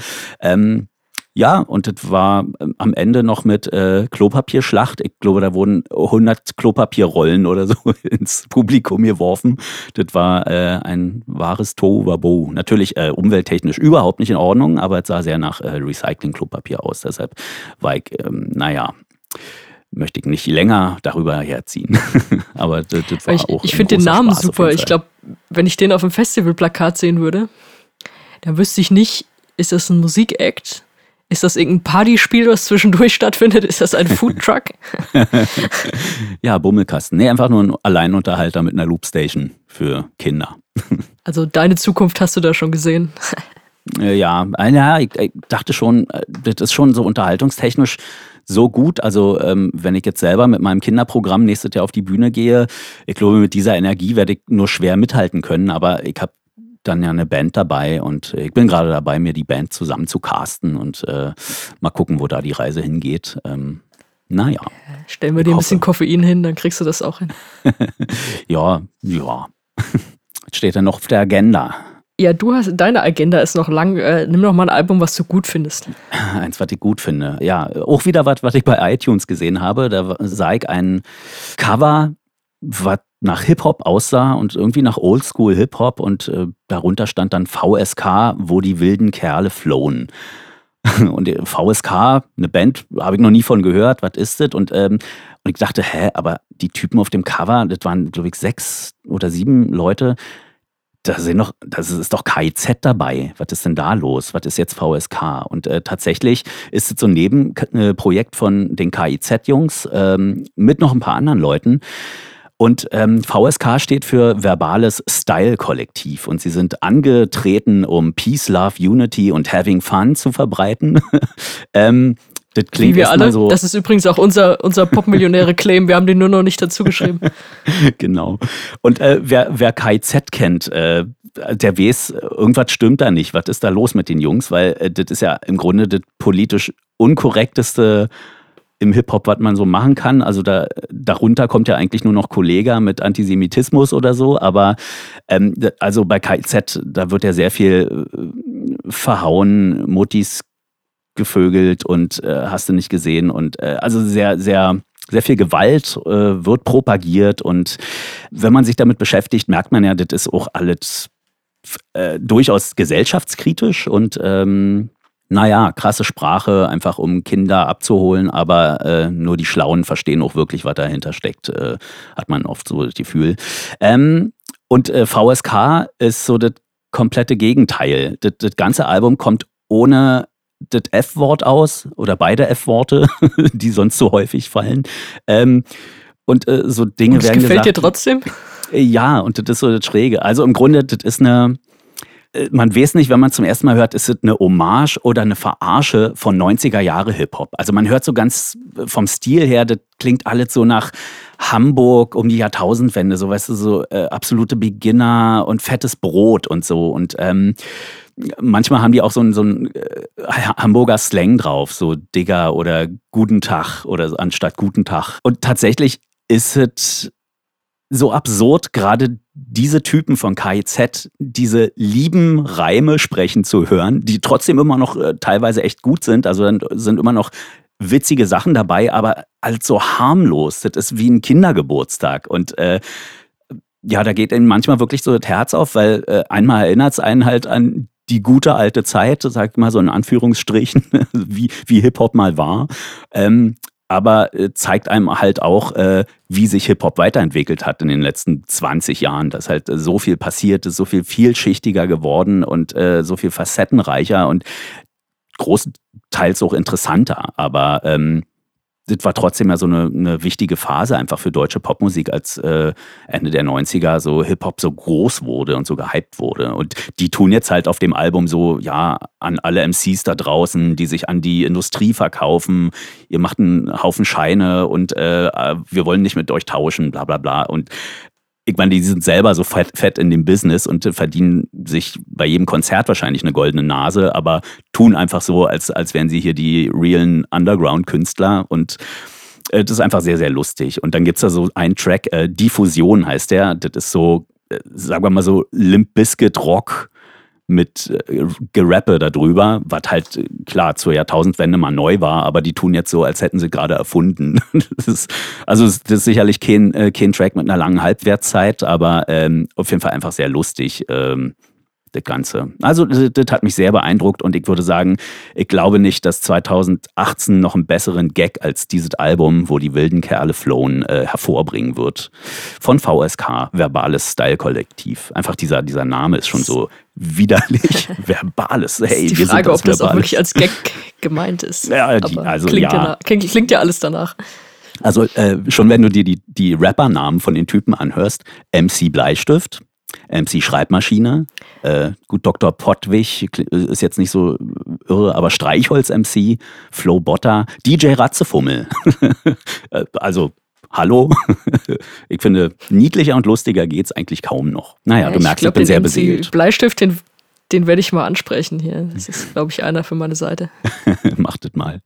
Ja, und das war am Ende noch mit Klopapierschlacht. Ich glaube, da wurden 100 Klopapierrollen oder so ins Publikum geworfen. Das war ein wahres Tohuwabohu. Natürlich umwelttechnisch überhaupt nicht in Ordnung, aber es sah sehr nach Recycling-Klopapier aus. Deshalb war ich, möchte ich nicht länger darüber herziehen. Aber das war auch ich finde den Namen super. Ich glaube, wenn ich den auf dem Festivalplakat sehen würde, dann wüsste ich nicht, ist das ein Musikact? Ist das irgendein Partyspiel, was zwischendurch stattfindet? Ist das ein Foodtruck? Ja, Bummelkasten. Nee, einfach nur ein Alleinunterhalter mit einer Loopstation für Kinder. Also deine Zukunft hast du da schon gesehen? Ja, ich dachte schon, das ist schon so unterhaltungstechnisch so gut. Also wenn ich jetzt selber mit meinem Kinderprogramm nächstes Jahr auf die Bühne gehe, ich glaube, mit dieser Energie werde ich nur schwer mithalten können. Aber ich habe dann ja eine Band dabei und ich bin gerade dabei, mir die Band zusammen zu casten und mal gucken, wo da die Reise hingeht. Naja. Stellen wir dir ein bisschen Koffein hin, dann kriegst du das auch hin. Ja. Steht dann noch auf der Agenda. Ja, deine Agenda ist noch lang. Nimm doch mal ein Album, was du gut findest. Eins, was ich gut finde. Ja, auch wieder was ich bei iTunes gesehen habe. Da sah ich ein Cover, was nach Hip-Hop aussah und irgendwie nach Oldschool-Hip-Hop und darunter stand dann VSK, wo die wilden Kerle flohen. Und VSK, eine Band, habe ich noch nie von gehört, was ist das? Und ich dachte, aber die Typen auf dem Cover, das waren, glaube ich, 6 oder 7 Leute, das ist doch KIZ dabei. Was ist denn da los? Was ist jetzt VSK? Und tatsächlich ist es so ein Nebenprojekt von den KIZ-Jungs mit noch ein paar anderen Leuten. Und VSK steht für Verbales Style Kollektiv und sie sind angetreten, um Peace, Love, Unity und Having Fun zu verbreiten. Das klingt wie wir alle. So. Das ist übrigens auch unser Popmillionäre-Claim. Wir haben den nur noch nicht dazu geschrieben. Genau. Und wer KIZ kennt, der weiß, irgendwas stimmt da nicht. Was ist da los mit den Jungs? Weil das ist ja im Grunde das politisch unkorrekteste im Hip-Hop, was man so machen kann. Also darunter kommt ja eigentlich nur noch Kollega mit Antisemitismus oder so. Aber also bei KIZ, da wird ja sehr viel verhauen, Muttis gevögelt und hast du nicht gesehen. Und also sehr, sehr, sehr viel Gewalt wird propagiert. Und wenn man sich damit beschäftigt, merkt man ja, das ist auch alles durchaus gesellschaftskritisch und krasse Sprache, einfach um Kinder abzuholen, aber nur die Schlauen verstehen auch wirklich, was dahinter steckt, hat man oft so das Gefühl. Und VSK ist so das komplette Gegenteil. Das ganze Album kommt ohne das F-Wort aus oder beide F-Worte, die sonst so häufig fallen. Und so Dinge werden gesagt. Gefällt dir trotzdem? Ja, und das ist so das Schräge. Also im Grunde, das ist eine. Man weiß nicht, wenn man zum ersten Mal hört, ist es eine Hommage oder eine Verarsche von 90er-Jahre-Hip-Hop. Also man hört so ganz vom Stil her, das klingt alles so nach Hamburg um die Jahrtausendwende, so weißt du, so absolute Beginner und fettes Brot und so. Und manchmal haben die auch so einen Hamburger Slang drauf, so Digger oder Guten Tag oder so, anstatt Guten Tag. Und tatsächlich ist es so absurd, gerade diese Typen von KIZ, diese lieben Reime sprechen zu hören, die trotzdem immer noch teilweise echt gut sind, also dann sind immer noch witzige Sachen dabei, aber halt so harmlos, das ist wie ein Kindergeburtstag und da geht ihnen manchmal wirklich so das Herz auf, weil einmal erinnert es einen halt an die gute alte Zeit, sag ich mal so in Anführungsstrichen, wie Hip-Hop mal war. Aber zeigt einem halt auch, wie sich Hip-Hop weiterentwickelt hat in den letzten 20 Jahren. Dass halt so viel passiert ist, so viel vielschichtiger geworden und so viel facettenreicher und großteils auch interessanter. Aber das war trotzdem ja so eine wichtige Phase einfach für deutsche Popmusik, als Ende der 90er so Hip-Hop so groß wurde und so gehypt wurde. Und die tun jetzt halt auf dem Album so, ja, an alle MCs da draußen, die sich an die Industrie verkaufen, ihr macht einen Haufen Scheine und wir wollen nicht mit euch tauschen, bla bla bla. Und ich meine, die sind selber so fett in dem Business und verdienen sich bei jedem Konzert wahrscheinlich eine goldene Nase, aber tun einfach so, als wären sie hier die realen Underground-Künstler und das ist einfach sehr, sehr lustig. Und dann gibt es da so einen Track, Diffusion heißt der, das ist so, sagen wir mal so Limp Bizkit Rock mit Gerappe darüber, was halt klar zur Jahrtausendwende mal neu war, aber die tun jetzt so, als hätten sie gerade erfunden. Das ist sicherlich kein Track mit einer langen Halbwertszeit, aber auf jeden Fall einfach sehr lustig, das Ganze. Also das hat mich sehr beeindruckt und ich würde sagen, ich glaube nicht, dass 2018 noch einen besseren Gag als dieses Album, wo die wilden Kerle flown, hervorbringen wird. Von VSK, Verbales Style Kollektiv. Einfach dieser Name ist schon so widerlich. Verbales. Hey, ist die Frage, ob das auch wirklich als Gag gemeint ist. Ja, klingt ja alles danach. Also schon wenn du dir die Rapper-Namen von den Typen anhörst, MC Bleistift, MC Schreibmaschine, gut, Dr. Pottwig ist jetzt nicht so irre, aber Streichholz-MC, Flo Botta, DJ Ratzefummel. Also, hallo? Ich finde, niedlicher und lustiger geht's eigentlich kaum noch. Naja, du merkst, ich bin sehr beseelt. Bleistift, den werde ich mal ansprechen hier. Das ist, glaube ich, einer für meine Seite. Macht das mal.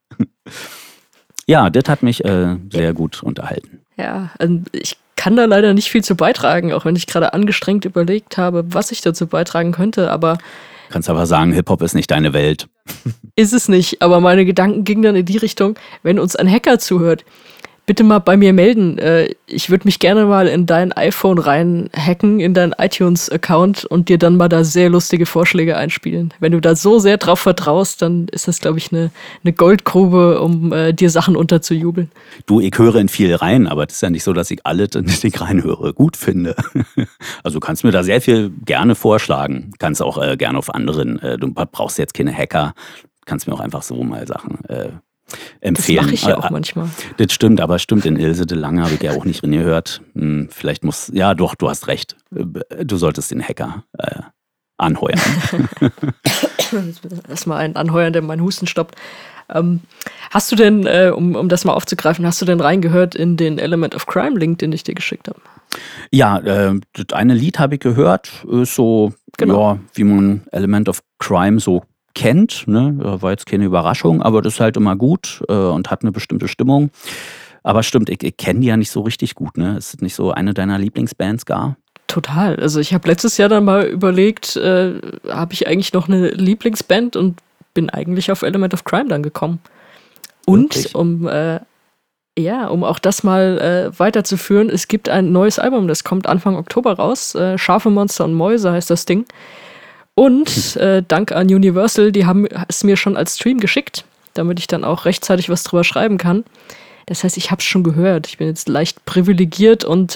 Ja, das hat mich sehr gut unterhalten. Ja, ich kann da leider nicht viel zu beitragen, auch wenn ich gerade angestrengt überlegt habe, was ich dazu beitragen könnte, aber... Kannst aber sagen, Hip-Hop ist nicht deine Welt. Ist es nicht, aber meine Gedanken gingen dann in die Richtung, wenn uns ein Hacker zuhört, bitte mal bei mir melden. Ich würde mich gerne mal in dein iPhone rein hacken, in deinen iTunes-Account und dir dann mal da sehr lustige Vorschläge einspielen. Wenn du da so sehr drauf vertraust, dann ist das, glaube ich, eine Goldgrube, um dir Sachen unterzujubeln. Du, ich höre in viel rein, aber es ist ja nicht so, dass ich alles, in das ich reinhöre, gut finde. Also du kannst mir da sehr viel gerne vorschlagen. Kannst auch gerne auf anderen. Du brauchst jetzt keine Hacker. Kannst mir auch einfach so mal Sachen empfehlen. Das mache ich ja auch manchmal. Das stimmt, aber stimmt, in Ilse de Lange habe ich ja auch nicht drin gehört. Vielleicht doch, du hast recht. Du solltest den Hacker anheuern. Erstmal einen anheuern, der meinen Husten stoppt. Hast du denn, um das mal aufzugreifen, hast du denn reingehört in den Element of Crime Link, den ich dir geschickt habe? Ja, das eine Lied habe ich gehört, ist so, genau. Ja, wie man Element of Crime so kennt, ne? War jetzt keine Überraschung, aber das ist halt immer gut und hat eine bestimmte Stimmung. Aber stimmt, ich kenne die ja nicht so richtig gut, ne? Ist das nicht so eine deiner Lieblingsbands gar? Total. Also ich habe letztes Jahr dann mal überlegt, habe ich eigentlich noch eine Lieblingsband und bin eigentlich auf Element of Crime dann gekommen. Und wirklich? um auch das mal weiterzuführen, es gibt ein neues Album, das kommt Anfang Oktober raus. Scharfe Monster und Mäuse heißt das Ding. Und dank an Universal, die haben es mir schon als Stream geschickt, damit ich dann auch rechtzeitig was drüber schreiben kann. Das heißt, ich habe es schon gehört. Ich bin jetzt leicht privilegiert und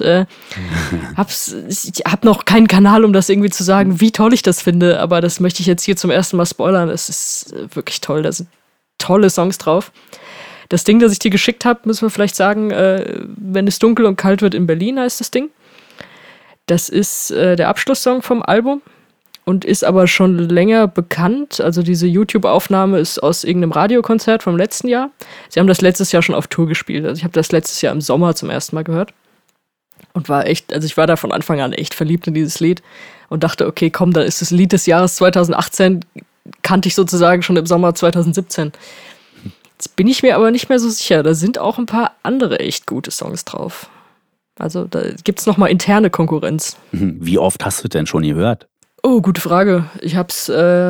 ich habe noch keinen Kanal, um das irgendwie zu sagen, wie toll ich das finde. Aber das möchte ich jetzt hier zum ersten Mal spoilern. Es ist wirklich toll. Da sind tolle Songs drauf. Das Ding, das ich dir geschickt habe, müssen wir vielleicht sagen, wenn es dunkel und kalt wird in Berlin, heißt das Ding. Das ist der Abschlusssong vom Album. Und ist aber schon länger bekannt. Also diese YouTube-Aufnahme ist aus irgendeinem Radiokonzert vom letzten Jahr. Sie haben das letztes Jahr schon auf Tour gespielt. Also ich habe das letztes Jahr im Sommer zum ersten Mal gehört. Und ich war da von Anfang an echt verliebt in dieses Lied. Und dachte, okay, komm, dann ist das Lied des Jahres 2018, kannte ich sozusagen schon im Sommer 2017. Jetzt bin ich mir aber nicht mehr so sicher. Da sind auch ein paar andere echt gute Songs drauf. Also da gibt es nochmal interne Konkurrenz. Wie oft hast du denn schon gehört? Oh, gute Frage. Ich hab's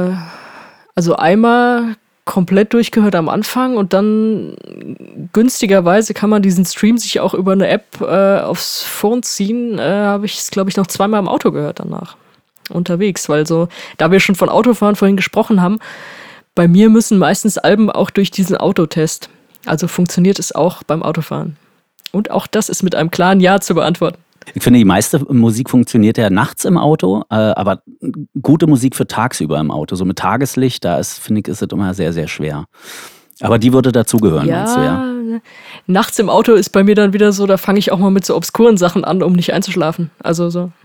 einmal komplett durchgehört am Anfang und dann günstigerweise kann man diesen Stream sich auch über eine App aufs Phone ziehen. Habe ich es, glaube ich, noch zweimal im Auto gehört danach. Unterwegs, weil so, da wir schon von Autofahren vorhin gesprochen haben, bei mir müssen meistens Alben auch durch diesen Autotest. Also funktioniert es auch beim Autofahren. Und auch das ist mit einem klaren Ja zu beantworten. Ich finde, die meiste Musik funktioniert ja nachts im Auto, aber gute Musik für tagsüber im Auto, so mit Tageslicht, finde ich, ist es immer sehr, sehr schwer. Aber die würde dazugehören, meinst du, ja? Nachts im Auto ist bei mir dann wieder so, da fange ich auch mal mit so obskuren Sachen an, um nicht einzuschlafen. Also so.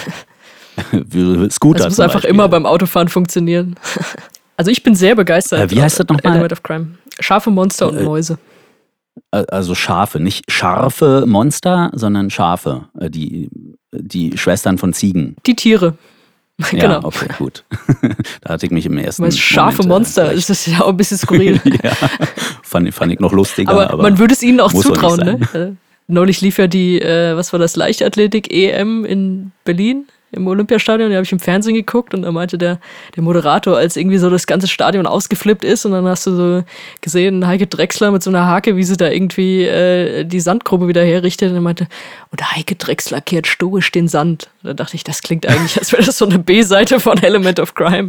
Scooter das muss einfach immer beim Autofahren funktionieren. Also ich bin sehr begeistert. Wie heißt das nochmal? Element of Crime. Scharfe Monster und Mäuse. Also Schafe, nicht scharfe Monster, sondern Schafe, die Schwestern von Ziegen. Die Tiere. Ja, genau. Okay, gut. Da hatte ich mich im ersten Moment. Scharfe Monster, ist das ja auch ein bisschen skurril. Ja, fand ich noch lustiger. Aber man würde es ihnen auch zutrauen, ne? Neulich lief ja die, Leichtathletik-EM in Berlin im Olympiastadion, da habe ich im Fernsehen geguckt und da meinte der Moderator, als irgendwie so das ganze Stadion ausgeflippt ist und dann hast du so gesehen, Heike Drechsler mit so einer Hake, wie sie da irgendwie die Sandgrube wieder herrichtet und er meinte, und Heike Drechsler kehrt stoisch den Sand. Da dachte ich, das klingt eigentlich, als wäre das so eine B-Seite von Element of Crime.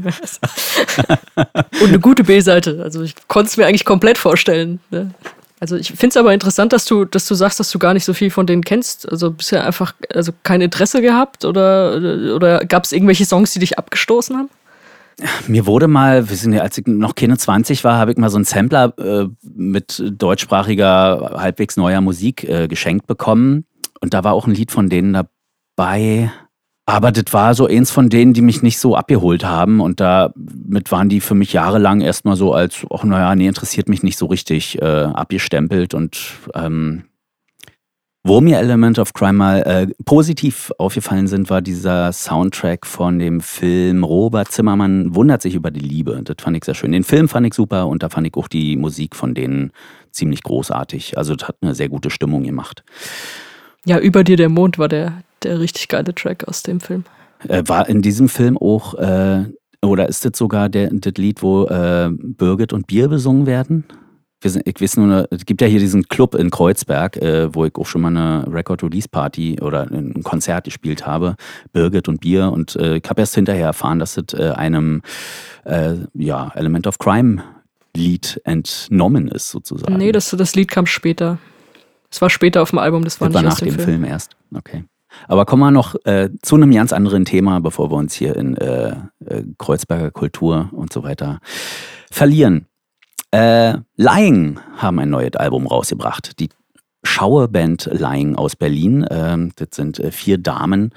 Und eine gute B-Seite, also ich konnte es mir eigentlich komplett vorstellen, ne? Also ich finde es aber interessant, dass du sagst, dass du gar nicht so viel von denen kennst. Also bisher einfach kein Interesse gehabt oder gab es irgendwelche Songs, die dich abgestoßen haben? Mir wurde mal, als ich noch keine 20 war, habe ich mal so einen Sampler mit deutschsprachiger, halbwegs neuer Musik geschenkt bekommen. Und da war auch ein Lied von denen dabei. Aber das war so eins von denen, die mich nicht so abgeholt haben. Und damit waren die für mich jahrelang erstmal so als, interessiert mich nicht so richtig, abgestempelt. Und wo mir Element of Crime mal positiv aufgefallen sind, war dieser Soundtrack von dem Film Robert Zimmermann wundert sich über die Liebe. Das fand ich sehr schön. Den Film fand ich super und da fand ich auch die Musik von denen ziemlich großartig. Also das hat eine sehr gute Stimmung gemacht. Ja, Über dir der Mond war der richtig geile Track aus dem Film. War in diesem Film auch, oder ist das sogar das Lied, wo Birgit und Bier besungen werden? Ich weiß nur, es gibt ja hier diesen Club in Kreuzberg, wo ich auch schon mal eine Record-Release-Party oder ein Konzert gespielt habe, Birgit und Bier. Und ich habe erst hinterher erfahren, dass es einem Element of Crime-Lied entnommen ist, sozusagen. Nee, das Lied kam später. Es war später auf dem Album, das war nicht nach dem Film erst. Okay. Aber kommen wir noch zu einem ganz anderen Thema, bevor wir uns hier in Kreuzberger Kultur und so weiter verlieren. Lying haben ein neues Album rausgebracht. Die Schauer-Band Lying aus Berlin. Das sind 4 Damen.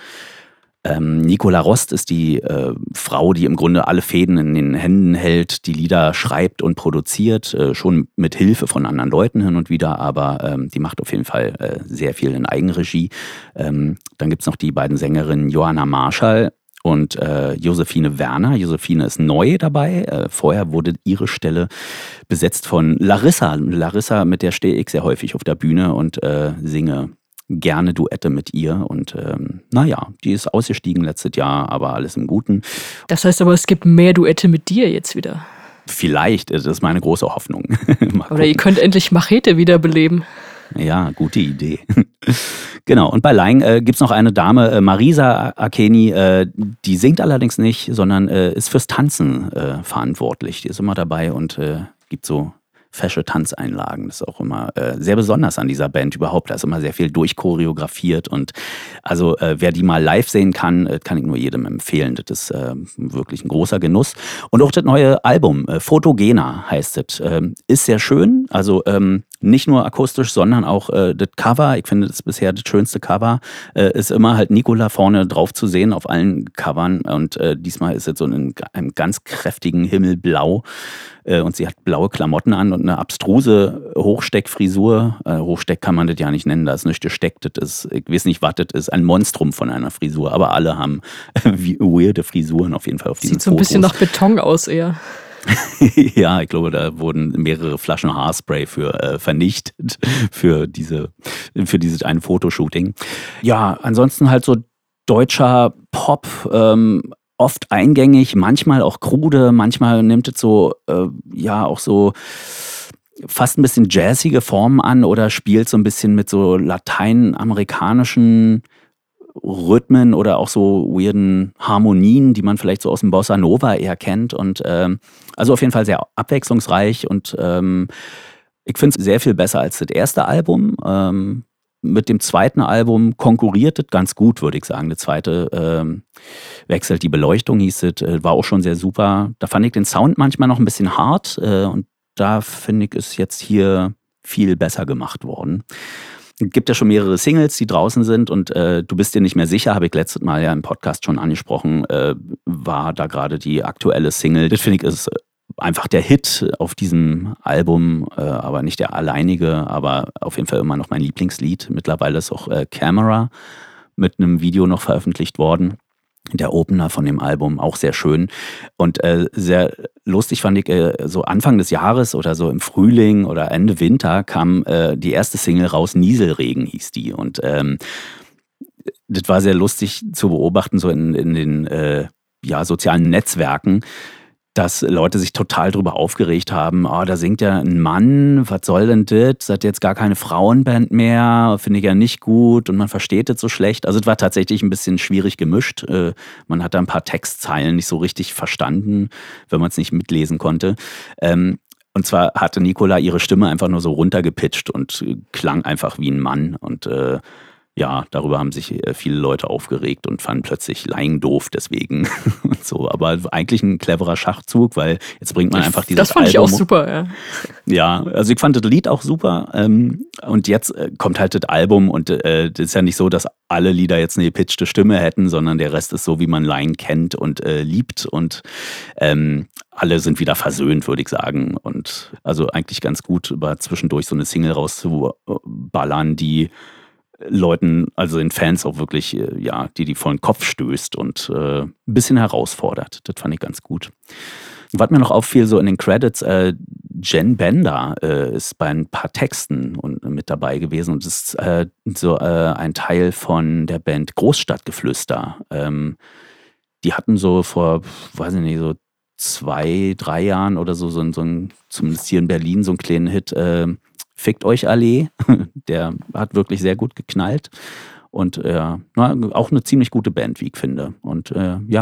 Nicola Rost ist die Frau, die im Grunde alle Fäden in den Händen hält, die Lieder schreibt und produziert, schon mit Hilfe von anderen Leuten hin und wieder, aber die macht auf jeden Fall sehr viel in Eigenregie. Dann gibt es noch die beiden Sängerinnen Johanna Marschall und Josephine Werner. Josephine ist neu dabei. Vorher wurde ihre Stelle besetzt von Larissa. Larissa, mit der stehe ich sehr häufig auf der Bühne und singe gerne Duette mit ihr. Und die ist ausgestiegen letztes Jahr, aber alles im Guten. Das heißt aber, es gibt mehr Duette mit dir jetzt wieder. Vielleicht, das ist meine große Hoffnung. Oder ihr könnt endlich Machete wiederbeleben. Ja, gute Idee. Genau, und bei Lying gibt es noch eine Dame, Marisa Akeni, die singt allerdings nicht, sondern ist fürs Tanzen verantwortlich. Die ist immer dabei und gibt so fesche Tanzeinlagen. Das ist auch immer sehr besonders an dieser Band überhaupt. Da ist immer sehr viel durchchoreografiert und also wer die mal live sehen kann, kann ich nur jedem empfehlen. Das ist wirklich ein großer Genuss. Und auch das neue Album, Photogena heißt es, ist sehr schön. Also nicht nur akustisch, sondern auch das Cover. Ich finde, das ist bisher das schönste Cover. Ist immer halt Nicola vorne drauf zu sehen auf allen Covern. Und diesmal ist es so in einem ganz kräftigen Himmelblau. Und sie hat blaue Klamotten an und eine abstruse Hochsteckfrisur. Hochsteck kann man das ja nicht nennen, da ist nichts gesteckt. Das ist, ich weiß nicht, was das ist, ein Monstrum von einer Frisur. Aber alle haben weirde Frisuren auf jeden Fall auf diesen Sieht so ein Fotos. bisschen nach Beton aus eher. Ja, ich glaube, da wurden mehrere Flaschen Haarspray für vernichtet für dieses eine Fotoshooting. Ja, ansonsten halt so deutscher Pop, oft eingängig, manchmal auch krude, manchmal nimmt es so, auch so fast ein bisschen jazzige Formen an oder spielt so ein bisschen mit so lateinamerikanischen Rhythmen oder auch so weirden Harmonien, die man vielleicht so aus dem Bossa Nova eher kennt. Und also auf jeden Fall sehr abwechslungsreich und ich finde es sehr viel besser als das erste Album. Mit dem zweiten Album konkurriert es ganz gut, würde ich sagen. Das zweite wechselt die Beleuchtung, hieß es, war auch schon sehr super. Da fand ich den Sound manchmal noch ein bisschen hart und da finde ich, ist jetzt hier viel besser gemacht worden. Es gibt ja schon mehrere Singles, die draußen sind und du bist dir nicht mehr sicher, habe ich letztes Mal ja im Podcast schon angesprochen, war da gerade die aktuelle Single. Das finde ich ist einfach der Hit auf diesem Album, aber nicht der alleinige, aber auf jeden Fall immer noch mein Lieblingslied. Mittlerweile ist auch Camera mit einem Video noch veröffentlicht worden. Der Opener von dem Album, auch sehr schön. Und sehr lustig fand ich, so Anfang des Jahres oder so im Frühling oder Ende Winter kam die erste Single raus, Nieselregen hieß die. Und das war sehr lustig zu beobachten, so in den sozialen Netzwerken, dass Leute sich total drüber aufgeregt haben, da singt ja ein Mann, was soll denn das? Das hat jetzt gar keine Frauenband mehr, finde ich ja nicht gut und man versteht das so schlecht. Also es war tatsächlich ein bisschen schwierig gemischt. Man hat da ein paar Textzeilen nicht so richtig verstanden, wenn man es nicht mitlesen konnte. Und zwar hatte Nicola ihre Stimme einfach nur so runtergepitcht und klang einfach wie ein Mann und darüber haben sich viele Leute aufgeregt und fanden plötzlich Lying doof deswegen und so. Aber eigentlich ein cleverer Schachzug, weil jetzt bringt man einfach dieses Album. Das fand ich auch super, ja. Ja, also ich fand das Lied auch super. Und jetzt kommt halt das Album und das ist ja nicht so, dass alle Lieder jetzt eine gepitchte Stimme hätten, sondern der Rest ist so, wie man Lying kennt und liebt und alle sind wieder versöhnt, würde ich sagen. Und also eigentlich ganz gut, über zwischendurch so eine Single rauszuballern, die Leuten, also den Fans auch wirklich, die vor den Kopf stößt und ein bisschen herausfordert. Das fand ich ganz gut. Was mir noch auffiel, so in den Credits, Jen Bender ist bei ein paar Texten mit dabei gewesen und ist ein Teil von der Band Großstadtgeflüster. Die hatten so vor, weiß ich nicht, so 2-3 Jahren oder so zumindest hier in Berlin, so einen kleinen Hit, Fickt euch alle, der hat wirklich sehr gut geknallt und auch eine ziemlich gute Band, wie ich finde. Und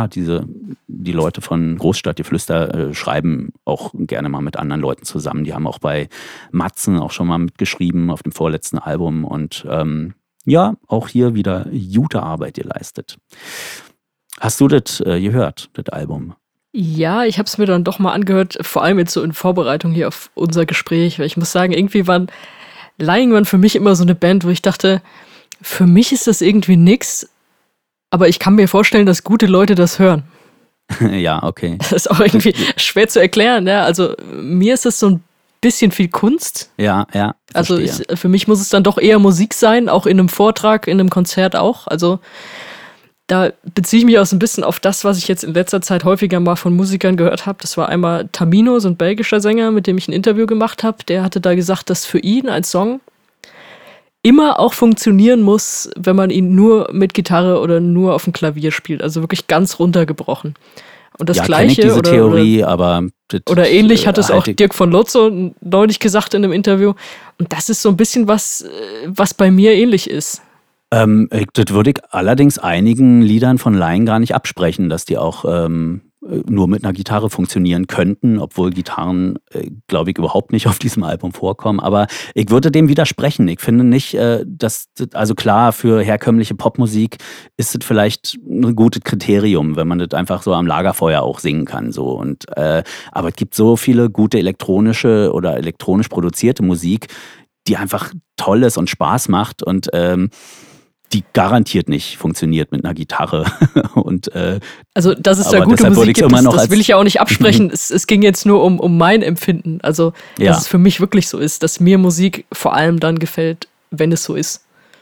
die Leute von Großstadtgeflüster schreiben auch gerne mal mit anderen Leuten zusammen. Die haben auch bei Matzen auch schon mal mitgeschrieben auf dem vorletzten Album und auch hier wieder gute Arbeit geleistet. Hast du das gehört, das Album? Ja, ich habe es mir dann doch mal angehört, vor allem jetzt so in Vorbereitung hier auf unser Gespräch, weil ich muss sagen, irgendwie Lying waren für mich immer so eine Band, wo ich dachte, für mich ist das irgendwie nix, aber ich kann mir vorstellen, dass gute Leute das hören. Ja, okay. Das ist auch irgendwie schwer zu erklären, ja. Also mir ist das so ein bisschen viel Kunst. Ja, Also verstehe. für mich muss es dann doch eher Musik sein, auch in einem Vortrag, in einem Konzert auch. Also da beziehe ich mich auch so ein bisschen auf das, was ich jetzt in letzter Zeit häufiger mal von Musikern gehört habe. Das war einmal Tamino, so ein belgischer Sänger, mit dem ich ein Interview gemacht habe. Der hatte da gesagt, dass für ihn ein Song immer auch funktionieren muss, wenn man ihn nur mit Gitarre oder nur auf dem Klavier spielt. Also wirklich ganz runtergebrochen. Und das Ja, Gleiche kenn ich diese Theorie, oder aber oder ähnlich hat es auch halt Dirk von Lotzo neulich gesagt in einem Interview. Und das ist so ein bisschen was bei mir ähnlich ist. das würde ich allerdings einigen Liedern von Lying gar nicht absprechen, dass die auch nur mit einer Gitarre funktionieren könnten, obwohl Gitarren, glaube ich, überhaupt nicht auf diesem Album vorkommen. Aber ich würde dem widersprechen. Ich finde nicht, also klar, für herkömmliche Popmusik ist es vielleicht ein gutes Kriterium, wenn man das einfach so am Lagerfeuer auch singen kann. So. Aber es gibt so viele gute elektronische oder elektronisch produzierte Musik, die einfach toll ist und Spaß macht und die garantiert nicht funktioniert mit einer Gitarre. Also, dass es da aber gute deshalb würde Musik ich's gibt, immer noch das will als- ich ja auch nicht absprechen. Es ging jetzt nur um mein Empfinden. Also, Ja. dass es für mich wirklich so ist, dass mir Musik vor allem dann gefällt, wenn es so ist.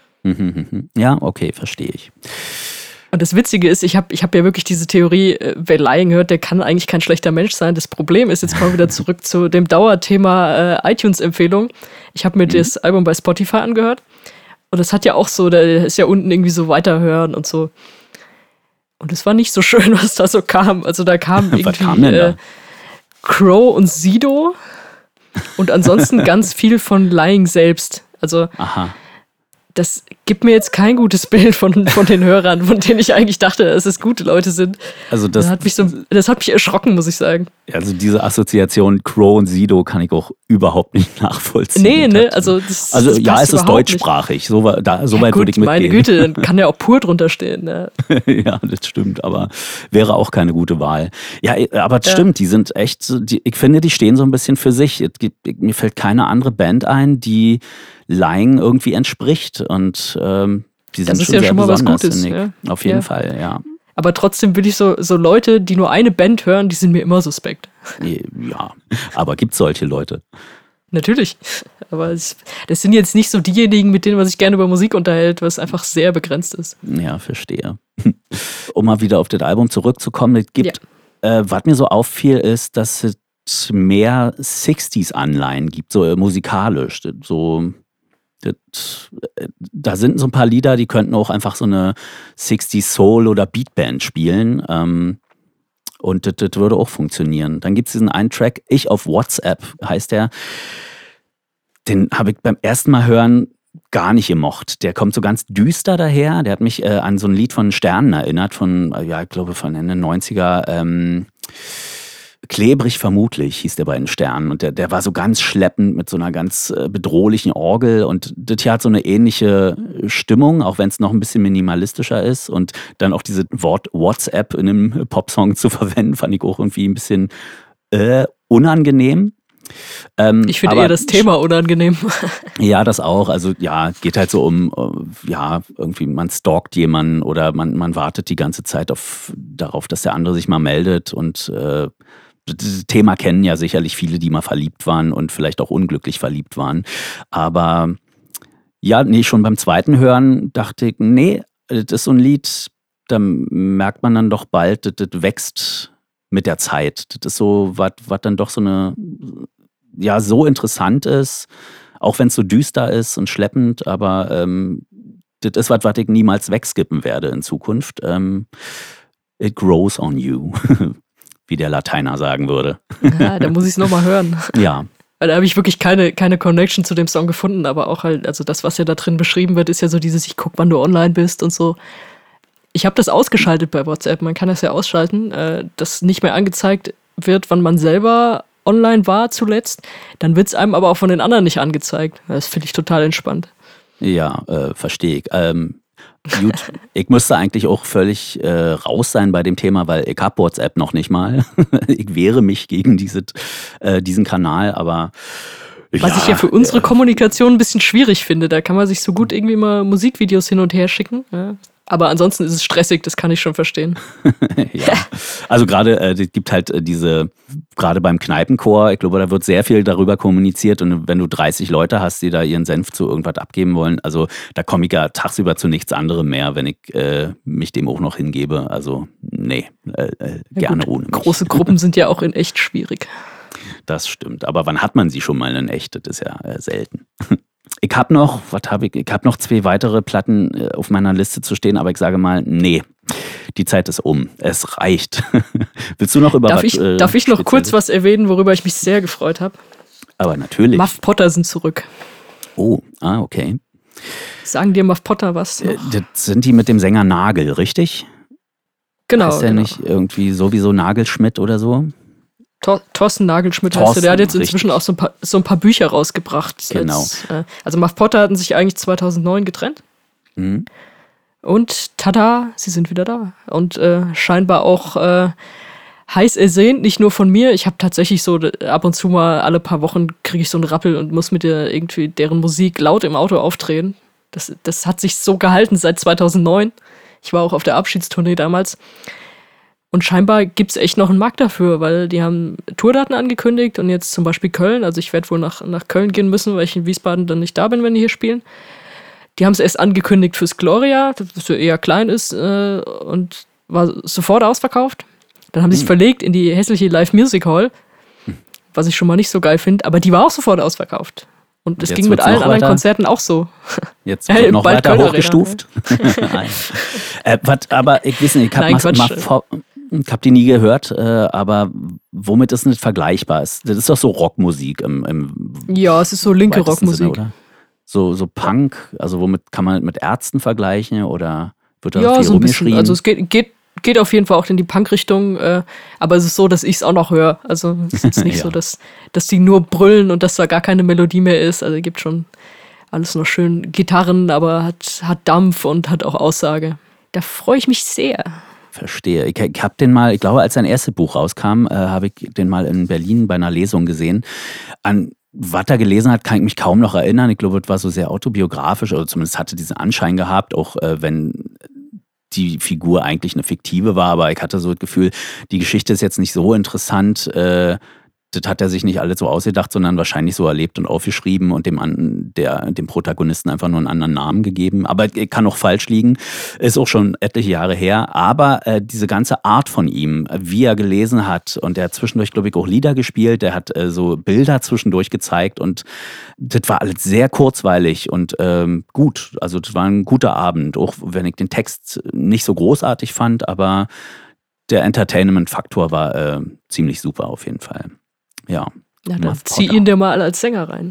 Ja, okay, verstehe ich. Und das Witzige ist, ich hab ja wirklich diese Theorie, wer Lying hört, der kann eigentlich kein schlechter Mensch sein. Das Problem ist, jetzt kommen wir wieder zurück zu dem Dauerthema iTunes-Empfehlung. Ich habe mir das Album bei Spotify angehört. Und das hat ja auch so, da ist ja unten irgendwie so Weiterhören und so. Und es war nicht so schön, was da so kam. Also da kam Was kam denn irgendwie da? Crow und Sido und ansonsten ganz viel von Lying selbst. Also Aha. das gibt mir jetzt kein gutes Bild von den Hörern, von denen ich eigentlich dachte, dass es gute Leute sind. Also Das hat mich erschrocken, muss ich sagen. Also diese Assoziation Crow und Sido kann ich auch überhaupt nicht nachvollziehen. Nee, ne, also das Also das ja, passt es ist überhaupt nicht. deutschsprachig. So weit Ja, würde ich gut, meine mitgehen. Güte, dann kann ja auch pur drunter stehen. Ne? Ja, das stimmt, aber wäre auch keine gute Wahl. Ja, aber das Ja. stimmt, die sind echt, ich finde, die stehen so ein bisschen für sich. Mir fällt keine andere Band ein, die Lying irgendwie entspricht und die sind Das ist schon ja sehr schon mal was besonders, Gutes, finde ich. ja. Auf jeden Ja. Fall, ja. Aber trotzdem will ich so Leute, die nur eine Band hören, die sind mir immer suspekt. Ja, aber gibt es solche Leute? Natürlich. Aber das sind jetzt nicht so diejenigen, mit denen man sich gerne über Musik unterhält, was einfach sehr begrenzt ist. Ja, verstehe. Um mal wieder auf das Album zurückzukommen, es gibt, was mir so auffiel, ist, dass es mehr 60s-Anleihen gibt, so musikalisch. Da sind so ein paar Lieder, die könnten auch einfach so eine 60s Soul- oder Beatband spielen. Und das würde auch funktionieren. Dann gibt es diesen einen Track, Ich auf WhatsApp heißt der. Den habe ich beim ersten Mal hören gar nicht gemocht. Der kommt so ganz düster daher. Der hat mich an so ein Lied von Sternen erinnert, ich glaube von Ende 90er. Klebrig vermutlich hieß der bei den Sternen. Und der war so ganz schleppend mit so einer ganz bedrohlichen Orgel. Und das hier hat so eine ähnliche Stimmung, auch wenn es noch ein bisschen minimalistischer ist. Und dann auch dieses Wort WhatsApp in einem Popsong zu verwenden, fand ich auch irgendwie ein bisschen unangenehm. Ich finde eher das Thema unangenehm. Ja, das auch. Also ja, geht halt so irgendwie man stalkt jemanden oder man wartet die ganze Zeit darauf, dass der andere sich mal meldet. Und das Thema kennen ja sicherlich viele, die mal verliebt waren und vielleicht auch unglücklich verliebt waren. Aber ja, nee, schon beim zweiten Hören dachte ich, nee, das ist so ein Lied, da merkt man dann doch bald, das wächst mit der Zeit. Das ist so, was dann doch so interessant ist, auch wenn es so düster ist und schleppend, aber das ist was ich niemals wegskippen werde in Zukunft. It grows on you, wie der Lateiner sagen würde. Ja, da muss ich es nochmal hören. Ja. Weil da habe ich wirklich keine Connection zu dem Song gefunden, aber auch halt, also das, was ja da drin beschrieben wird, ist ja so dieses, ich guck, wann du online bist und so. Ich habe das ausgeschaltet bei WhatsApp, man kann das ja ausschalten, dass nicht mehr angezeigt wird, wann man selber online war zuletzt, dann wird es einem aber auch von den anderen nicht angezeigt. Das finde ich total entspannt. Ja, verstehe ich. Gut, ich müsste eigentlich auch völlig raus sein bei dem Thema, weil ich habe WhatsApp noch nicht mal. Ich wehre mich gegen diesen Kanal, aber was ich ja für unsere Kommunikation ein bisschen schwierig finde. Da kann man sich so gut irgendwie mal Musikvideos hin und her schicken. Ja. Aber ansonsten ist es stressig, das kann ich schon verstehen. Ja, also gerade, es gibt halt gerade beim Kneipenchor, ich glaube, da wird sehr viel darüber kommuniziert und wenn du 30 Leute hast, die da ihren Senf zu irgendwas abgeben wollen, also da komme ich ja tagsüber zu nichts anderem mehr, wenn ich mich dem auch noch hingebe. Also nee, gerne gut, ohne mich. Große Gruppen sind ja auch in echt schwierig. Das stimmt, aber wann hat man sie schon mal in echt? Das ist ja selten. Ich habe noch 2 weitere Platten auf meiner Liste zu stehen, aber ich sage mal, nee, die Zeit ist um. Es reicht. Willst du noch über Darf ich noch kurz was erwähnen, worüber ich mich sehr gefreut habe? Aber natürlich. Muff Potter sind zurück. Oh, okay. Sagen dir Muff Potter was? Das sind die mit dem Sänger Nagel, richtig? Genau. Heißt der nicht irgendwie sowieso Nagelschmidt oder so? Thorsten Nagelschmidt heißt er. Der hat jetzt inzwischen auch so ein paar Bücher rausgebracht. Genau. Also Muff Potter hatten sich eigentlich 2009 getrennt. Mhm. Und tada, sie sind wieder da. Und scheinbar auch heiß ersehnt, nicht nur von mir. Ich habe tatsächlich so ab und zu mal alle paar Wochen kriege ich so einen Rappel und muss mit irgendwie deren Musik laut im Auto aufdrehen. Das hat sich so gehalten seit 2009. Ich war auch auf der Abschiedstournee damals. Und scheinbar gibt es echt noch einen Markt dafür, weil die haben Tourdaten angekündigt und jetzt zum Beispiel Köln. Also ich werde wohl nach Köln gehen müssen, weil ich in Wiesbaden dann nicht da bin, wenn die hier spielen. Die haben es erst angekündigt fürs Gloria, das ja eher klein ist und war sofort ausverkauft. Dann haben sie es verlegt in die hässliche Live Music Hall, was ich schon mal nicht so geil finde, aber die war auch sofort ausverkauft. Und das ging mit allen anderen Konzerten auch so. Jetzt wird noch weiter hochgestuft. Aber ich weiß nicht, ich habe die nie gehört, aber womit ist nicht vergleichbar? Das ist doch so Rockmusik ja, es ist so linke Rockmusik. Sinne, oder? So Punk, also womit kann man mit Ärzten vergleichen oder wird da ja, viel so ein bisschen. rumgeschrien? Also es geht auf jeden Fall auch in die Punk-Richtung, aber es ist so, dass ich es auch noch höre. Also es ist jetzt nicht so, dass die nur brüllen und dass da gar keine Melodie mehr ist. Also es gibt schon alles noch schön Gitarren, aber hat Dampf und hat auch Aussage. Da freue ich mich sehr. Verstehe. Ich habe den mal, ich glaube, als sein erstes Buch rauskam, habe ich den mal in Berlin bei einer Lesung gesehen. An was er gelesen hat, kann ich mich kaum noch erinnern. Ich glaube, es war so sehr autobiografisch oder zumindest hatte diesen Anschein gehabt, auch wenn die Figur eigentlich eine fiktive war, aber ich hatte so das Gefühl, die Geschichte ist jetzt nicht so interessant. Das hat er sich nicht alles so ausgedacht, sondern wahrscheinlich so erlebt und aufgeschrieben und dem Protagonisten einfach nur einen anderen Namen gegeben. Aber kann auch falsch liegen, ist auch schon etliche Jahre her. Aber diese ganze Art von ihm, wie er gelesen hat, und er hat zwischendurch, glaube ich, auch Lieder gespielt, der hat so Bilder zwischendurch gezeigt und das war alles sehr kurzweilig und gut. Also das war ein guter Abend, auch wenn ich den Text nicht so großartig fand, aber der Entertainment-Faktor war ziemlich super auf jeden Fall. Ja, dann zieh ihn dir mal als Sänger rein.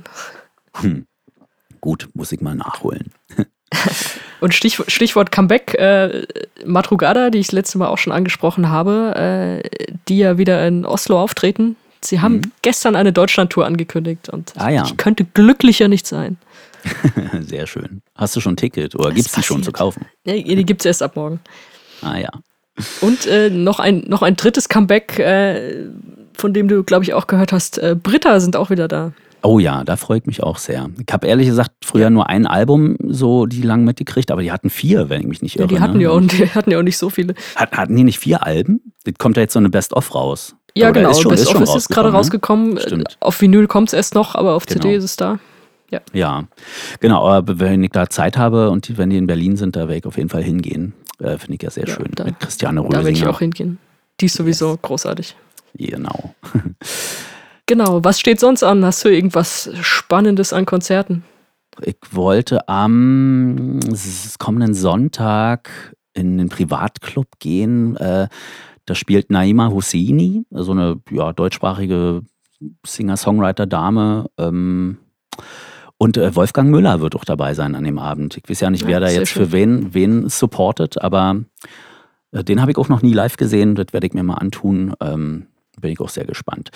Gut, muss ich mal nachholen. Und Stichwort Comeback, Madrugada, die ich das letzte Mal auch schon angesprochen habe, die ja wieder in Oslo auftreten. Sie haben gestern eine Deutschlandtour angekündigt und ich könnte glücklicher nicht sein. Sehr schön. Hast du schon ein Ticket oder gibt es die schon zu kaufen? Nee, die gibt es erst ab morgen. Ah ja. Und noch ein drittes Comeback, von dem du, glaube ich, auch gehört hast. Britta sind auch wieder da. Oh ja, da freue ich mich auch sehr. Ich habe ehrlich gesagt früher nur ein Album so die lang mitgekriegt, aber die hatten 4, wenn ich mich nicht irre. Ja, die hatten ja auch nicht so viele. Hatten die nicht 4 Alben? Kommt da jetzt so eine Best-of raus? Ja, genau. Best-of ist jetzt gerade rausgekommen. Ne? Auf Vinyl kommt es erst noch, aber auf CD ist es da. Ja, genau. Aber wenn ich da Zeit habe und wenn die in Berlin sind, da werde ich auf jeden Fall hingehen. Finde ich ja sehr schön. Mit Christiane Rösinger. Da werde ich auch hingehen. Die ist sowieso großartig. Genau. Genau, was steht sonst an? Hast du irgendwas Spannendes an Konzerten? Ich wollte am kommenden Sonntag in den Privatclub gehen. Da spielt Naima Hosseini, so eine deutschsprachige Singer-Songwriter-Dame. Und Wolfgang Müller wird auch dabei sein an dem Abend. Ich weiß ja nicht, wer da jetzt für wen supportet, aber den habe ich auch noch nie live gesehen. Das werde ich mir mal antun. Bin ich auch sehr gespannt.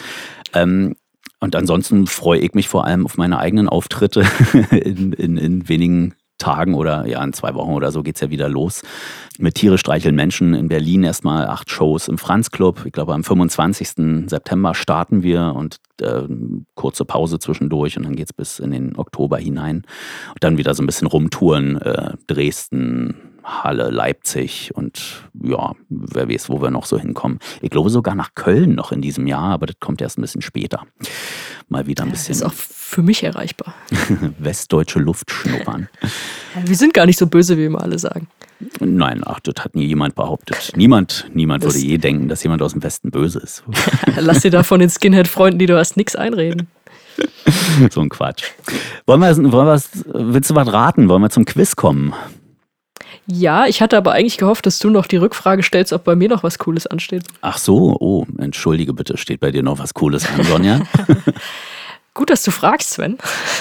Und ansonsten freue ich mich vor allem auf meine eigenen Auftritte in wenigen Tagen oder ja in 2 Wochen oder so geht's ja wieder los. Mit Tiere streicheln Menschen in Berlin erstmal 8 Shows im Franz Club. Ich glaube, am 25. September starten wir und kurze Pause zwischendurch und dann geht's bis in den Oktober hinein. Und dann wieder so ein bisschen rumtouren, Dresden, Halle, Leipzig und ja, wer weiß, wo wir noch so hinkommen. Ich glaube sogar nach Köln noch in diesem Jahr, aber das kommt erst ein bisschen später. Mal wieder ein bisschen. Ist auch für mich erreichbar. Westdeutsche Luft schnuppern. Wir sind gar nicht so böse, wie immer alle sagen. Nein, ach, das hat nie jemand behauptet. Niemand würde je denken, dass jemand aus dem Westen böse ist. Lass dir da von den Skinhead-Freunden, die du hast, nichts einreden. So ein Quatsch. Willst du was raten? Wollen wir zum Quiz kommen? Ja, ich hatte aber eigentlich gehofft, dass du noch die Rückfrage stellst, ob bei mir noch was Cooles ansteht. Ach so, oh, entschuldige bitte, steht bei dir noch was Cooles an, Sonja? Gut, dass du fragst, Sven.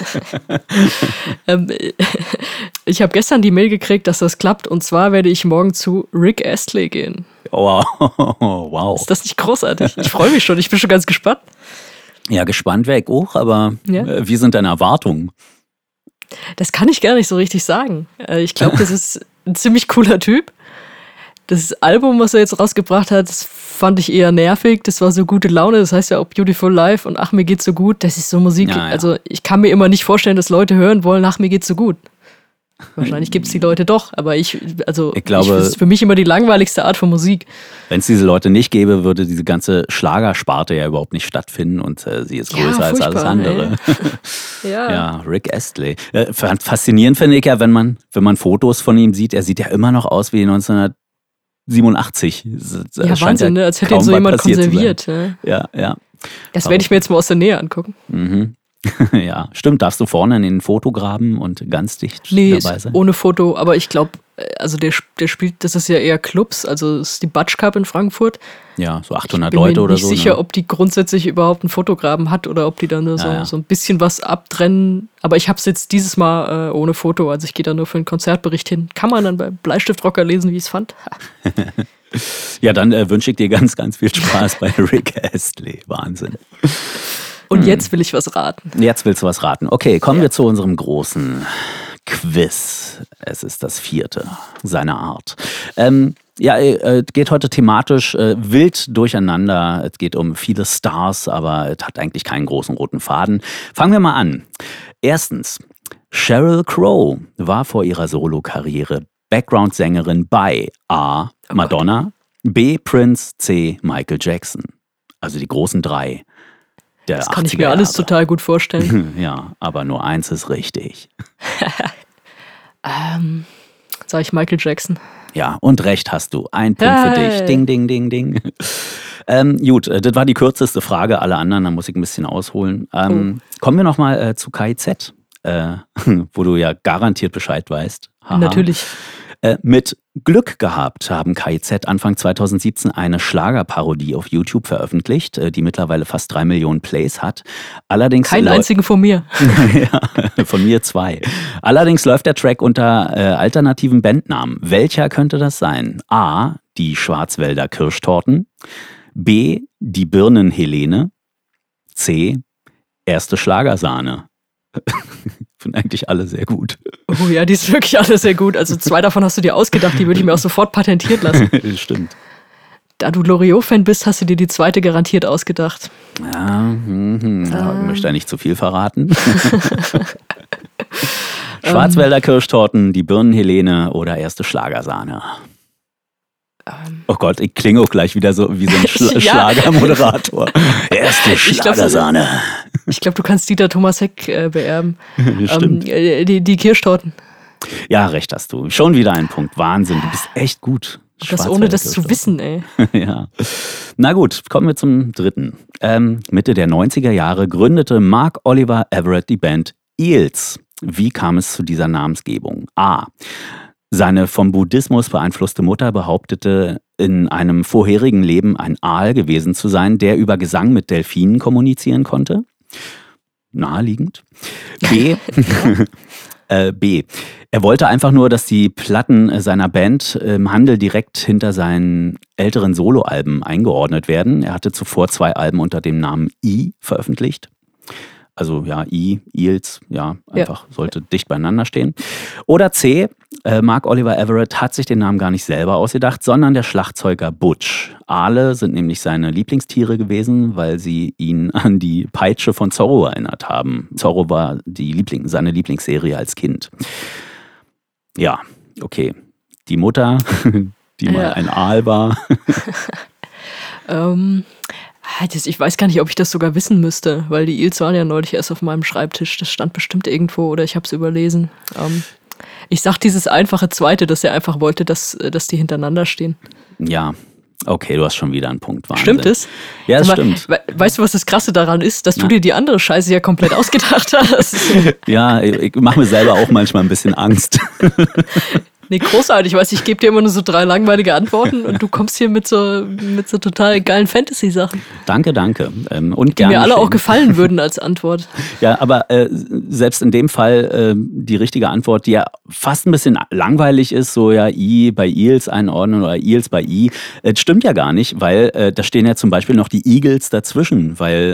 Ich habe gestern die Mail gekriegt, dass das klappt. Und zwar werde ich morgen zu Rick Astley gehen. Oh, wow. Ist das nicht großartig? Ich freue mich schon. Ich bin schon ganz gespannt. Ja, gespannt wäre ich auch, aber ja. Wie sind deine Erwartungen? Das kann ich gar nicht so richtig sagen. Ich glaube, das ist ein ziemlich cooler Typ. Das Album, was er jetzt rausgebracht hat, das fand ich eher nervig. Das war so gute Laune. Das heißt ja auch Beautiful Life und Ach, mir geht's so gut. Das ist so Musik. Ja. Also ich kann mir immer nicht vorstellen, dass Leute hören wollen, Ach, mir geht's so gut. Wahrscheinlich gibt es die Leute doch, aber ich glaube, das ist für mich immer die langweiligste Art von Musik. Wenn es diese Leute nicht gäbe, würde diese ganze Schlagersparte ja überhaupt nicht stattfinden und sie ist größer als alles andere. Ja, Rick Astley. Faszinierend finde ich ja, wenn man Fotos von ihm sieht, er sieht ja immer noch aus wie 1987. Ja, Wahnsinn, ne? Als hätte ihn so jemand konserviert. Ja. Das werde ich mir jetzt mal aus der Nähe angucken. Mhm. Ja, stimmt. Darfst du vorne in den Foto graben und ganz dicht dabei sein? Ohne Foto, aber ich glaube, also der spielt, das ist ja eher Clubs, also es ist die Butch Cup in Frankfurt. Ja, so 800 Leute oder so. Ich bin mir nicht sicher, ob die grundsätzlich überhaupt einen Fotograben hat oder ob die da nur so ein bisschen was abtrennen. Aber ich habe es jetzt dieses Mal ohne Foto, also ich gehe da nur für einen Konzertbericht hin. Kann man dann bei Bleistiftrocker lesen, wie ich es fand? Ja, dann wünsche ich dir ganz, ganz viel Spaß bei Rick Astley. Wahnsinn. Und jetzt will ich was raten. Jetzt willst du was raten. Okay, kommen wir zu unserem großen Quiz. Es ist das 4. seiner Art. Geht heute thematisch wild durcheinander. Es geht um viele Stars, aber es hat eigentlich keinen großen roten Faden. Fangen wir mal an. Erstens, Sheryl Crow war vor ihrer Solokarriere Background-Sängerin bei A. Madonna, B. Prince, C. Michael Jackson. Also die großen 3. Das kann ich mir alles total gut vorstellen. Ja, aber nur eins ist richtig. Sag ich Michael Jackson. Ja, und recht hast du. Ein Punkt für dich. Ding, ding, ding, ding. Gut, das war die kürzeste Frage. Alle anderen, da muss ich ein bisschen ausholen. Kommen wir nochmal zu KIZ, wo du ja garantiert Bescheid weißt. Haha. Natürlich. Mit Glück gehabt haben KIZ Anfang 2017 eine Schlagerparodie auf YouTube veröffentlicht, die mittlerweile fast 3 Millionen Plays hat. Allerdings keinen einzigen von mir. Ja, von mir 2. Allerdings läuft der Track unter alternativen Bandnamen. Welcher könnte das sein? A. Die Schwarzwälder Kirschtorten. B. Die Birnen-Helene. C. Erste Schlagersahne. Finde eigentlich alle sehr gut. Oh ja, die sind wirklich alle sehr gut. Also 2 davon hast du dir ausgedacht, die würde ich mir auch sofort patentiert lassen. Stimmt. Da du Loriot-Fan bist, hast du dir die 2. garantiert ausgedacht. Ja, ich möchte da nicht zu viel verraten. Schwarzwälder Kirschtorten, die Birnen-Helene oder erste Schlagersahne. Oh Gott, ich klinge auch gleich wieder so wie so ein Schlagermoderator. Erste Schlagersahne. Ich glaube, du kannst Dieter Thomas Heck beerben. Stimmt. Die Kirschtorten. Ja, recht hast du. Schon wieder ein Punkt. Wahnsinn, du bist echt gut. Das ohne das zu wissen, ey. Ja. Na gut, kommen wir zum 3. Mitte der 90er Jahre gründete Mark Oliver Everett die Band Eels. Wie kam es zu dieser Namensgebung? A. Seine vom Buddhismus beeinflusste Mutter behauptete, in einem vorherigen Leben ein Aal gewesen zu sein, der über Gesang mit Delfinen kommunizieren konnte. Naheliegend. B. Er wollte einfach nur, dass die Platten seiner Band im Handel direkt hinter seinen älteren Soloalben eingeordnet werden. Er hatte zuvor 2 Alben unter dem Namen E veröffentlicht. Also ja, Eels, ja, einfach sollte dicht beieinander stehen. Oder C, Mark Oliver Everett hat sich den Namen gar nicht selber ausgedacht, sondern der Schlagzeuger Butch. Aale sind nämlich seine Lieblingstiere gewesen, weil sie ihn an die Peitsche von Zorro erinnert haben. Zorro war seine Lieblingsserie als Kind. Ja, okay. Die Mutter, die mal ein Aal war. Ich weiß gar nicht, ob ich das sogar wissen müsste, weil die Eels waren ja neulich erst auf meinem Schreibtisch. Das stand bestimmt irgendwo oder ich habe es überlesen. Ich sag dieses einfache Zweite, dass er einfach wollte, dass die hintereinander stehen. Ja, okay, du hast schon wieder einen Punkt. Wahnsinn. Stimmt es? Ja, es stimmt. Weißt du, was das Krasse daran ist? Dass du dir die andere Scheiße ja komplett ausgedacht hast. Ja, ich mache mir selber auch manchmal ein bisschen Angst. Nee, großartig. Ich gebe dir immer nur so 3 langweilige Antworten und du kommst hier mit so total geilen Fantasy-Sachen. Danke. Und die mir alle auch gefallen würden als Antwort. Ja, aber selbst in dem Fall die richtige Antwort, die ja fast ein bisschen langweilig ist, so ja I bei Eels einordnen oder Eels bei I, stimmt ja gar nicht, weil da stehen ja zum Beispiel noch die Eagles dazwischen, weil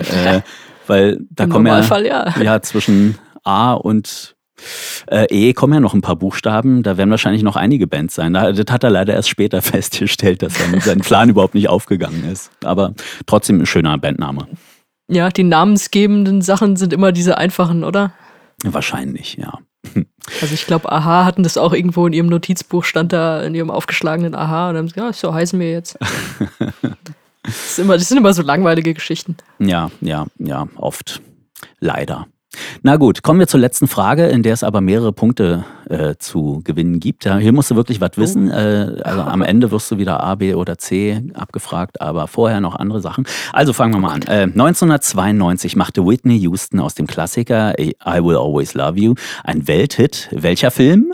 da kommen ja zwischen A und E kommen ja noch ein paar Buchstaben, da werden wahrscheinlich noch einige Bands sein. Das hat er leider erst später festgestellt, dass sein Plan überhaupt nicht aufgegangen ist. Aber trotzdem ein schöner Bandname. Ja, die namensgebenden Sachen sind immer diese einfachen, oder? Wahrscheinlich, ja. Also ich glaube, Aha hatten das auch irgendwo in ihrem Notizbuch, stand da in ihrem aufgeschlagenen Aha und dann haben sie gesagt, ja, so heißen wir jetzt. Das sind immer so langweilige Geschichten. Ja, oft. Leider. Na gut, kommen wir zur letzten Frage, in der es aber mehrere Punkte zu gewinnen gibt. Ja, hier musst du wirklich was wissen. Also am Ende wirst du wieder A, B oder C abgefragt, aber vorher noch andere Sachen. Also fangen wir mal an. 1992 machte Whitney Houston aus dem Klassiker I Will Always Love You ein Welthit. Welcher Film?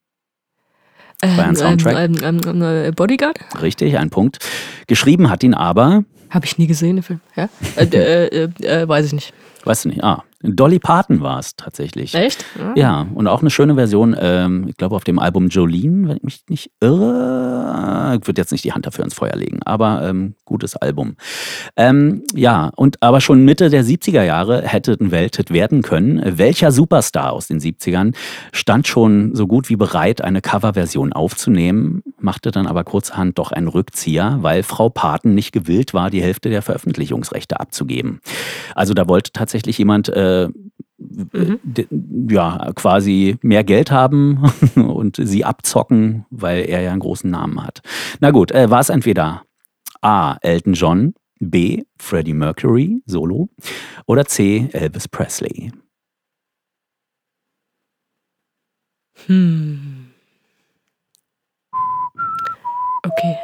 Bei einem Soundtrack? Bodyguard? Richtig, ein Punkt. Geschrieben hat ihn aber... Habe ich nie gesehen, den Film. Ja? Weiß ich nicht. Weißt du nicht? Dolly Parton war es tatsächlich. Echt? Ja, und auch eine schöne Version, ich glaube auf dem Album Jolene, wenn ich mich nicht irre. Ich würde jetzt nicht die Hand dafür ins Feuer legen, aber gutes Album. Aber schon Mitte der 70er Jahre hätte ein Welthit werden können. Welcher Superstar aus den 70ern stand schon so gut wie bereit, eine Coverversion aufzunehmen, machte dann aber kurzerhand doch einen Rückzieher, weil Frau Parton nicht gewillt war, die Hälfte der Veröffentlichungsrechte abzugeben. Also da wollte tatsächlich jemand quasi mehr Geld haben und sie abzocken, weil er ja einen großen Namen hat. Na gut, war es entweder A. Elton John, B. Freddie Mercury, Solo, oder C. Elvis Presley? Okay.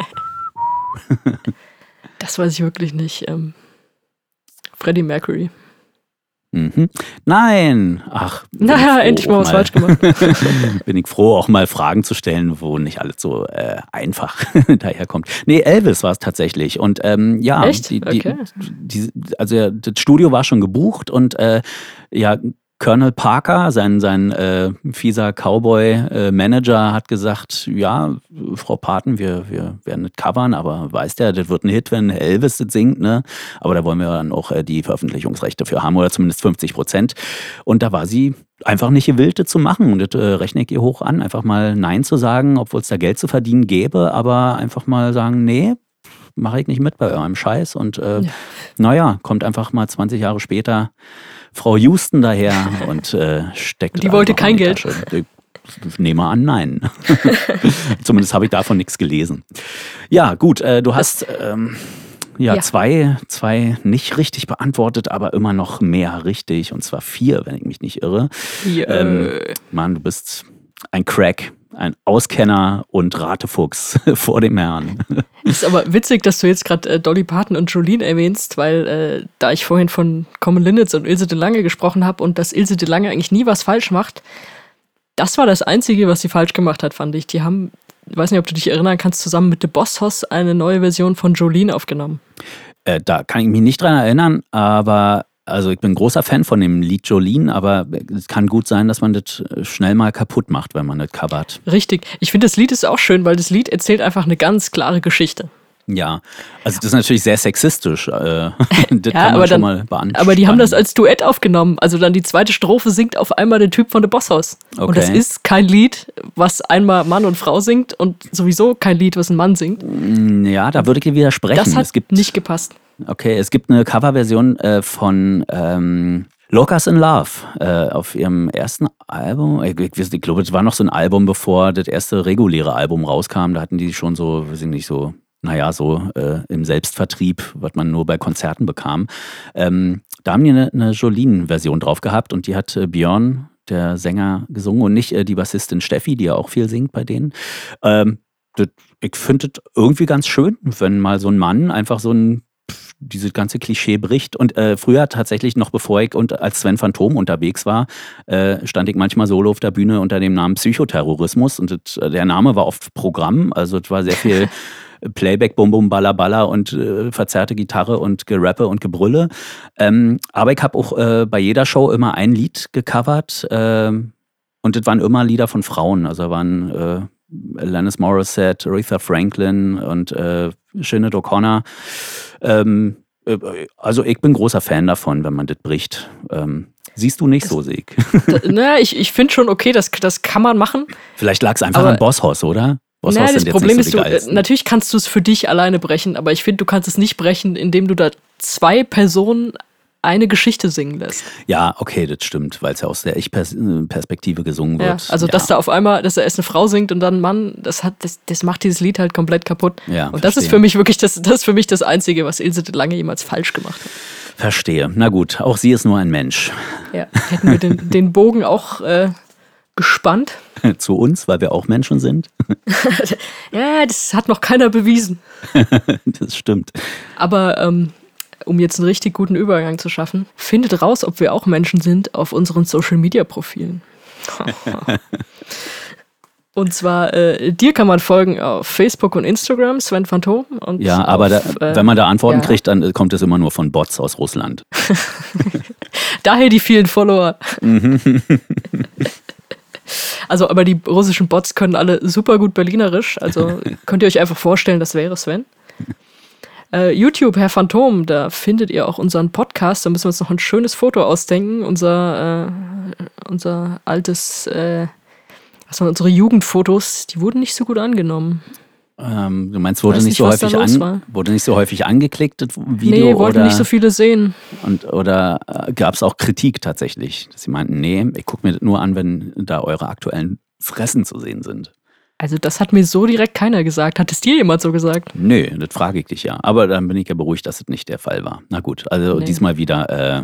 Das weiß ich wirklich nicht. Freddie Mercury. Mhm. Nein! Ach, endlich mal was falsch gemacht. Bin ich froh, auch mal Fragen zu stellen, wo nicht alles so einfach daherkommt. Nee, Elvis war es tatsächlich. Und echt? Okay. Das Studio war schon gebucht und Colonel Parker, sein fieser Cowboy-Manager, hat gesagt, ja, Frau Parton, wir werden das covern, aber weißt ja, das wird ein Hit, wenn Elvis das singt, ne? Aber da wollen wir dann auch die Veröffentlichungsrechte für haben, oder zumindest 50%. Und da war sie einfach nicht gewillt, das zu machen. Und das rechne ich ihr hoch an, einfach mal Nein zu sagen, obwohl es da Geld zu verdienen gäbe, aber einfach mal sagen, nee, mache ich nicht mit bei eurem Scheiß. Und kommt einfach mal 20 Jahre später Frau Houston daher und steckt. Die wollte kein Geld. Ich nehme an, nein. Zumindest habe ich davon nichts gelesen. Ja, gut, du hast zwei nicht richtig beantwortet, aber immer noch mehr richtig. Und zwar 4, wenn ich mich nicht irre. Mann, du bist ein Crack. Ein Auskenner und Ratefuchs vor dem Herrn. Ist aber witzig, dass du jetzt gerade Dolly Parton und Jolene erwähnst, weil da ich vorhin von Common Linnets und Ilse de Lange gesprochen habe und dass Ilse de Lange eigentlich nie was falsch macht, das war das Einzige, was sie falsch gemacht hat, fand ich. Die haben, ich weiß nicht, ob du dich erinnern kannst, zusammen mit The Boss Hoss eine neue Version von Jolene aufgenommen. Da kann ich mich nicht dran erinnern, aber also ich bin ein großer Fan von dem Lied Jolene, aber es kann gut sein, dass man das schnell mal kaputt macht, wenn man das covert. Richtig. Ich finde, das Lied ist auch schön, weil das Lied erzählt einfach eine ganz klare Geschichte. Ja, also das ist natürlich sehr sexistisch. Das Ja, kann man schon mal beantworten. aber die haben das als Duett aufgenommen. Also dann die zweite Strophe singt auf einmal der Typ von The Boss Hoss. Okay. Und das ist kein Lied, was einmal Mann und Frau singt und sowieso kein Lied, was ein Mann singt. Ja, da würde ich dir widersprechen. Das hat nicht gepasst. Okay, es gibt eine Coverversion von Locust in Love auf ihrem ersten Album. Ich glaube, das war noch so ein Album, bevor das erste reguläre Album rauskam. Da hatten die schon so, weiß ich nicht, so im Selbstvertrieb, was man nur bei Konzerten bekam. Da haben die eine Jolene-Version drauf gehabt und die hat Björn, der Sänger, gesungen und nicht die Bassistin Steffi, die ja auch viel singt bei denen. Ich finde das irgendwie ganz schön, wenn mal so ein Mann einfach dieses ganze Klischee bricht. Und früher tatsächlich, noch bevor ich als Sven Phantom unterwegs war, stand ich manchmal solo auf der Bühne unter dem Namen Psychoterrorismus. Und der Name war oft Programm. Also es war sehr viel Playback, Bum Bum, Balla Balla und verzerrte Gitarre und Gerappe und Gebrülle. Aber ich habe auch bei jeder Show immer ein Lied gecovert. Und das waren immer Lieder von Frauen. Also da waren Alanis Morissette, Aretha Franklin und Sinead O'Connor. Also ich bin großer Fan davon, wenn man das bricht. Siehst du nicht so, Sieg? Naja, ich finde schon okay, das kann man machen. Vielleicht lag es einfach an Boss Hoss, oder? Boss Hoss das sind Problem jetzt nicht so ist, natürlich kannst du es für dich alleine brechen, aber ich finde, du kannst es nicht brechen, indem du da zwei Personen eine Geschichte singen lässt. Ja, okay, das stimmt, weil es ja aus der Ich-Perspektive gesungen wird. Ja, also dass da auf einmal, dass er erst eine Frau singt und dann ein Mann, das macht dieses Lied halt komplett kaputt. Ja, und das ist für mich wirklich das ist für mich das Einzige, was Ilse Lange jemals falsch gemacht hat. Verstehe. Na gut, auch sie ist nur ein Mensch. Ja, hätten wir den Bogen auch gespannt. Zu uns, weil wir auch Menschen sind. Ja, das hat noch keiner bewiesen. Das stimmt. Aber um jetzt einen richtig guten Übergang zu schaffen, findet raus, ob wir auch Menschen sind, auf unseren Social-Media-Profilen. Und zwar, dir kann man folgen auf Facebook und Instagram, Sven Phantom. Und ja, aber wenn man da Antworten kriegt, dann kommt es immer nur von Bots aus Russland. Daher die vielen Follower. Also, aber die russischen Bots können alle super gut Berlinerisch. Also könnt ihr euch einfach vorstellen, das wäre Sven. YouTube, Herr Phantom, da findet ihr auch unseren Podcast. Da müssen wir uns noch ein schönes Foto ausdenken. Unser altes, unsere Jugendfotos, die wurden nicht so gut angenommen. Du meinst, wurde nicht so häufig angeklickt, das Video? Nee, wollten nicht so viele sehen. Oder gab es auch Kritik tatsächlich, dass sie meinten, nee, ich gucke mir das nur an, wenn da eure aktuellen Fressen zu sehen sind? Also das hat mir so direkt keiner gesagt. Hat es dir jemand so gesagt? Nö, das frage ich dich ja. Aber dann bin ich ja beruhigt, dass es nicht der Fall war. Na gut, also diesmal wieder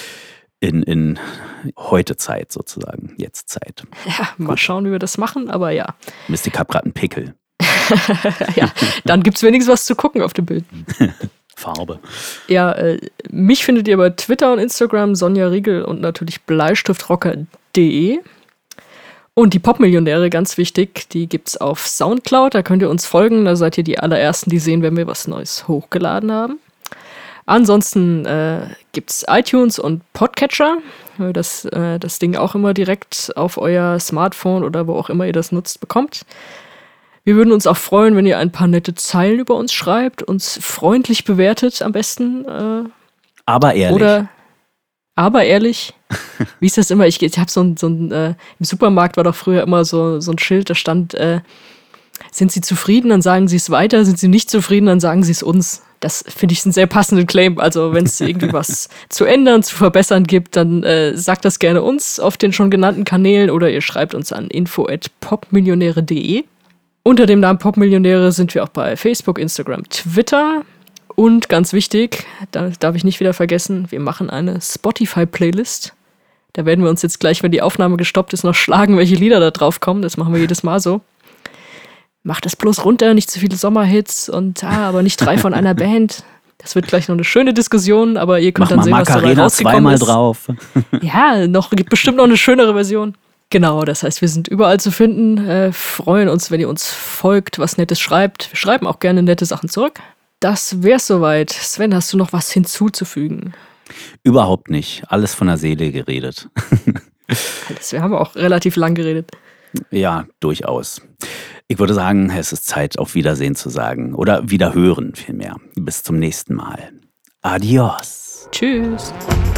in heute Zeit sozusagen, jetzt Zeit. Ja, mal schauen, wie wir das machen, aber ja. Mist, ich hab gerade einen Pickel. Ja, dann gibt's wenigstens was zu gucken auf dem Bild. Farbe. Ja, mich findet ihr bei Twitter und Instagram, Sonja Riegel und natürlich bleistiftrocker.de. Und die Popmillionäre, ganz wichtig, die gibt's auf Soundcloud, da könnt ihr uns folgen, da seid ihr die allerersten, die sehen, wenn wir was Neues hochgeladen haben. Ansonsten gibt's iTunes und Podcatcher, das Ding auch immer direkt auf euer Smartphone oder wo auch immer ihr das nutzt, bekommt. Wir würden uns auch freuen, wenn ihr ein paar nette Zeilen über uns schreibt, uns freundlich bewertet am besten. Aber ehrlich. Aber ehrlich, wie ist das immer? Ich habe im Supermarkt war doch früher immer so ein Schild, da stand, sind Sie zufrieden, dann sagen Sie es weiter, sind Sie nicht zufrieden, dann sagen Sie es uns. Das finde ich einen sehr passenden Claim. Also wenn es irgendwie was zu ändern, zu verbessern gibt, dann sagt das gerne uns auf den schon genannten Kanälen oder ihr schreibt uns an info@popmillionäre.de. Unter dem Namen Popmillionäre sind wir auch bei Facebook, Instagram, Twitter. Und ganz wichtig, da darf ich nicht wieder vergessen, wir machen eine Spotify-Playlist. Da werden wir uns jetzt gleich, wenn die Aufnahme gestoppt ist, noch schlagen, welche Lieder da drauf kommen. Das machen wir jedes Mal so. Macht das bloß runter, nicht zu viele Sommerhits und aber nicht 3 von einer Band. Das wird gleich noch eine schöne Diskussion, aber ihr könnt dann sehen, was dabei rausgekommen ist. drauf. Ja, gibt bestimmt noch eine schönere Version. Genau, das heißt, wir sind überall zu finden. Freuen uns, wenn ihr uns folgt, was Nettes schreibt. Wir schreiben auch gerne nette Sachen zurück. Das wär's soweit. Sven, hast du noch was hinzuzufügen? Überhaupt nicht. Alles von der Seele geredet. Wir haben auch relativ lang geredet. Ja, durchaus. Ich würde sagen, es ist Zeit, auf Wiedersehen zu sagen. Oder Wiederhören vielmehr. Bis zum nächsten Mal. Adios. Tschüss.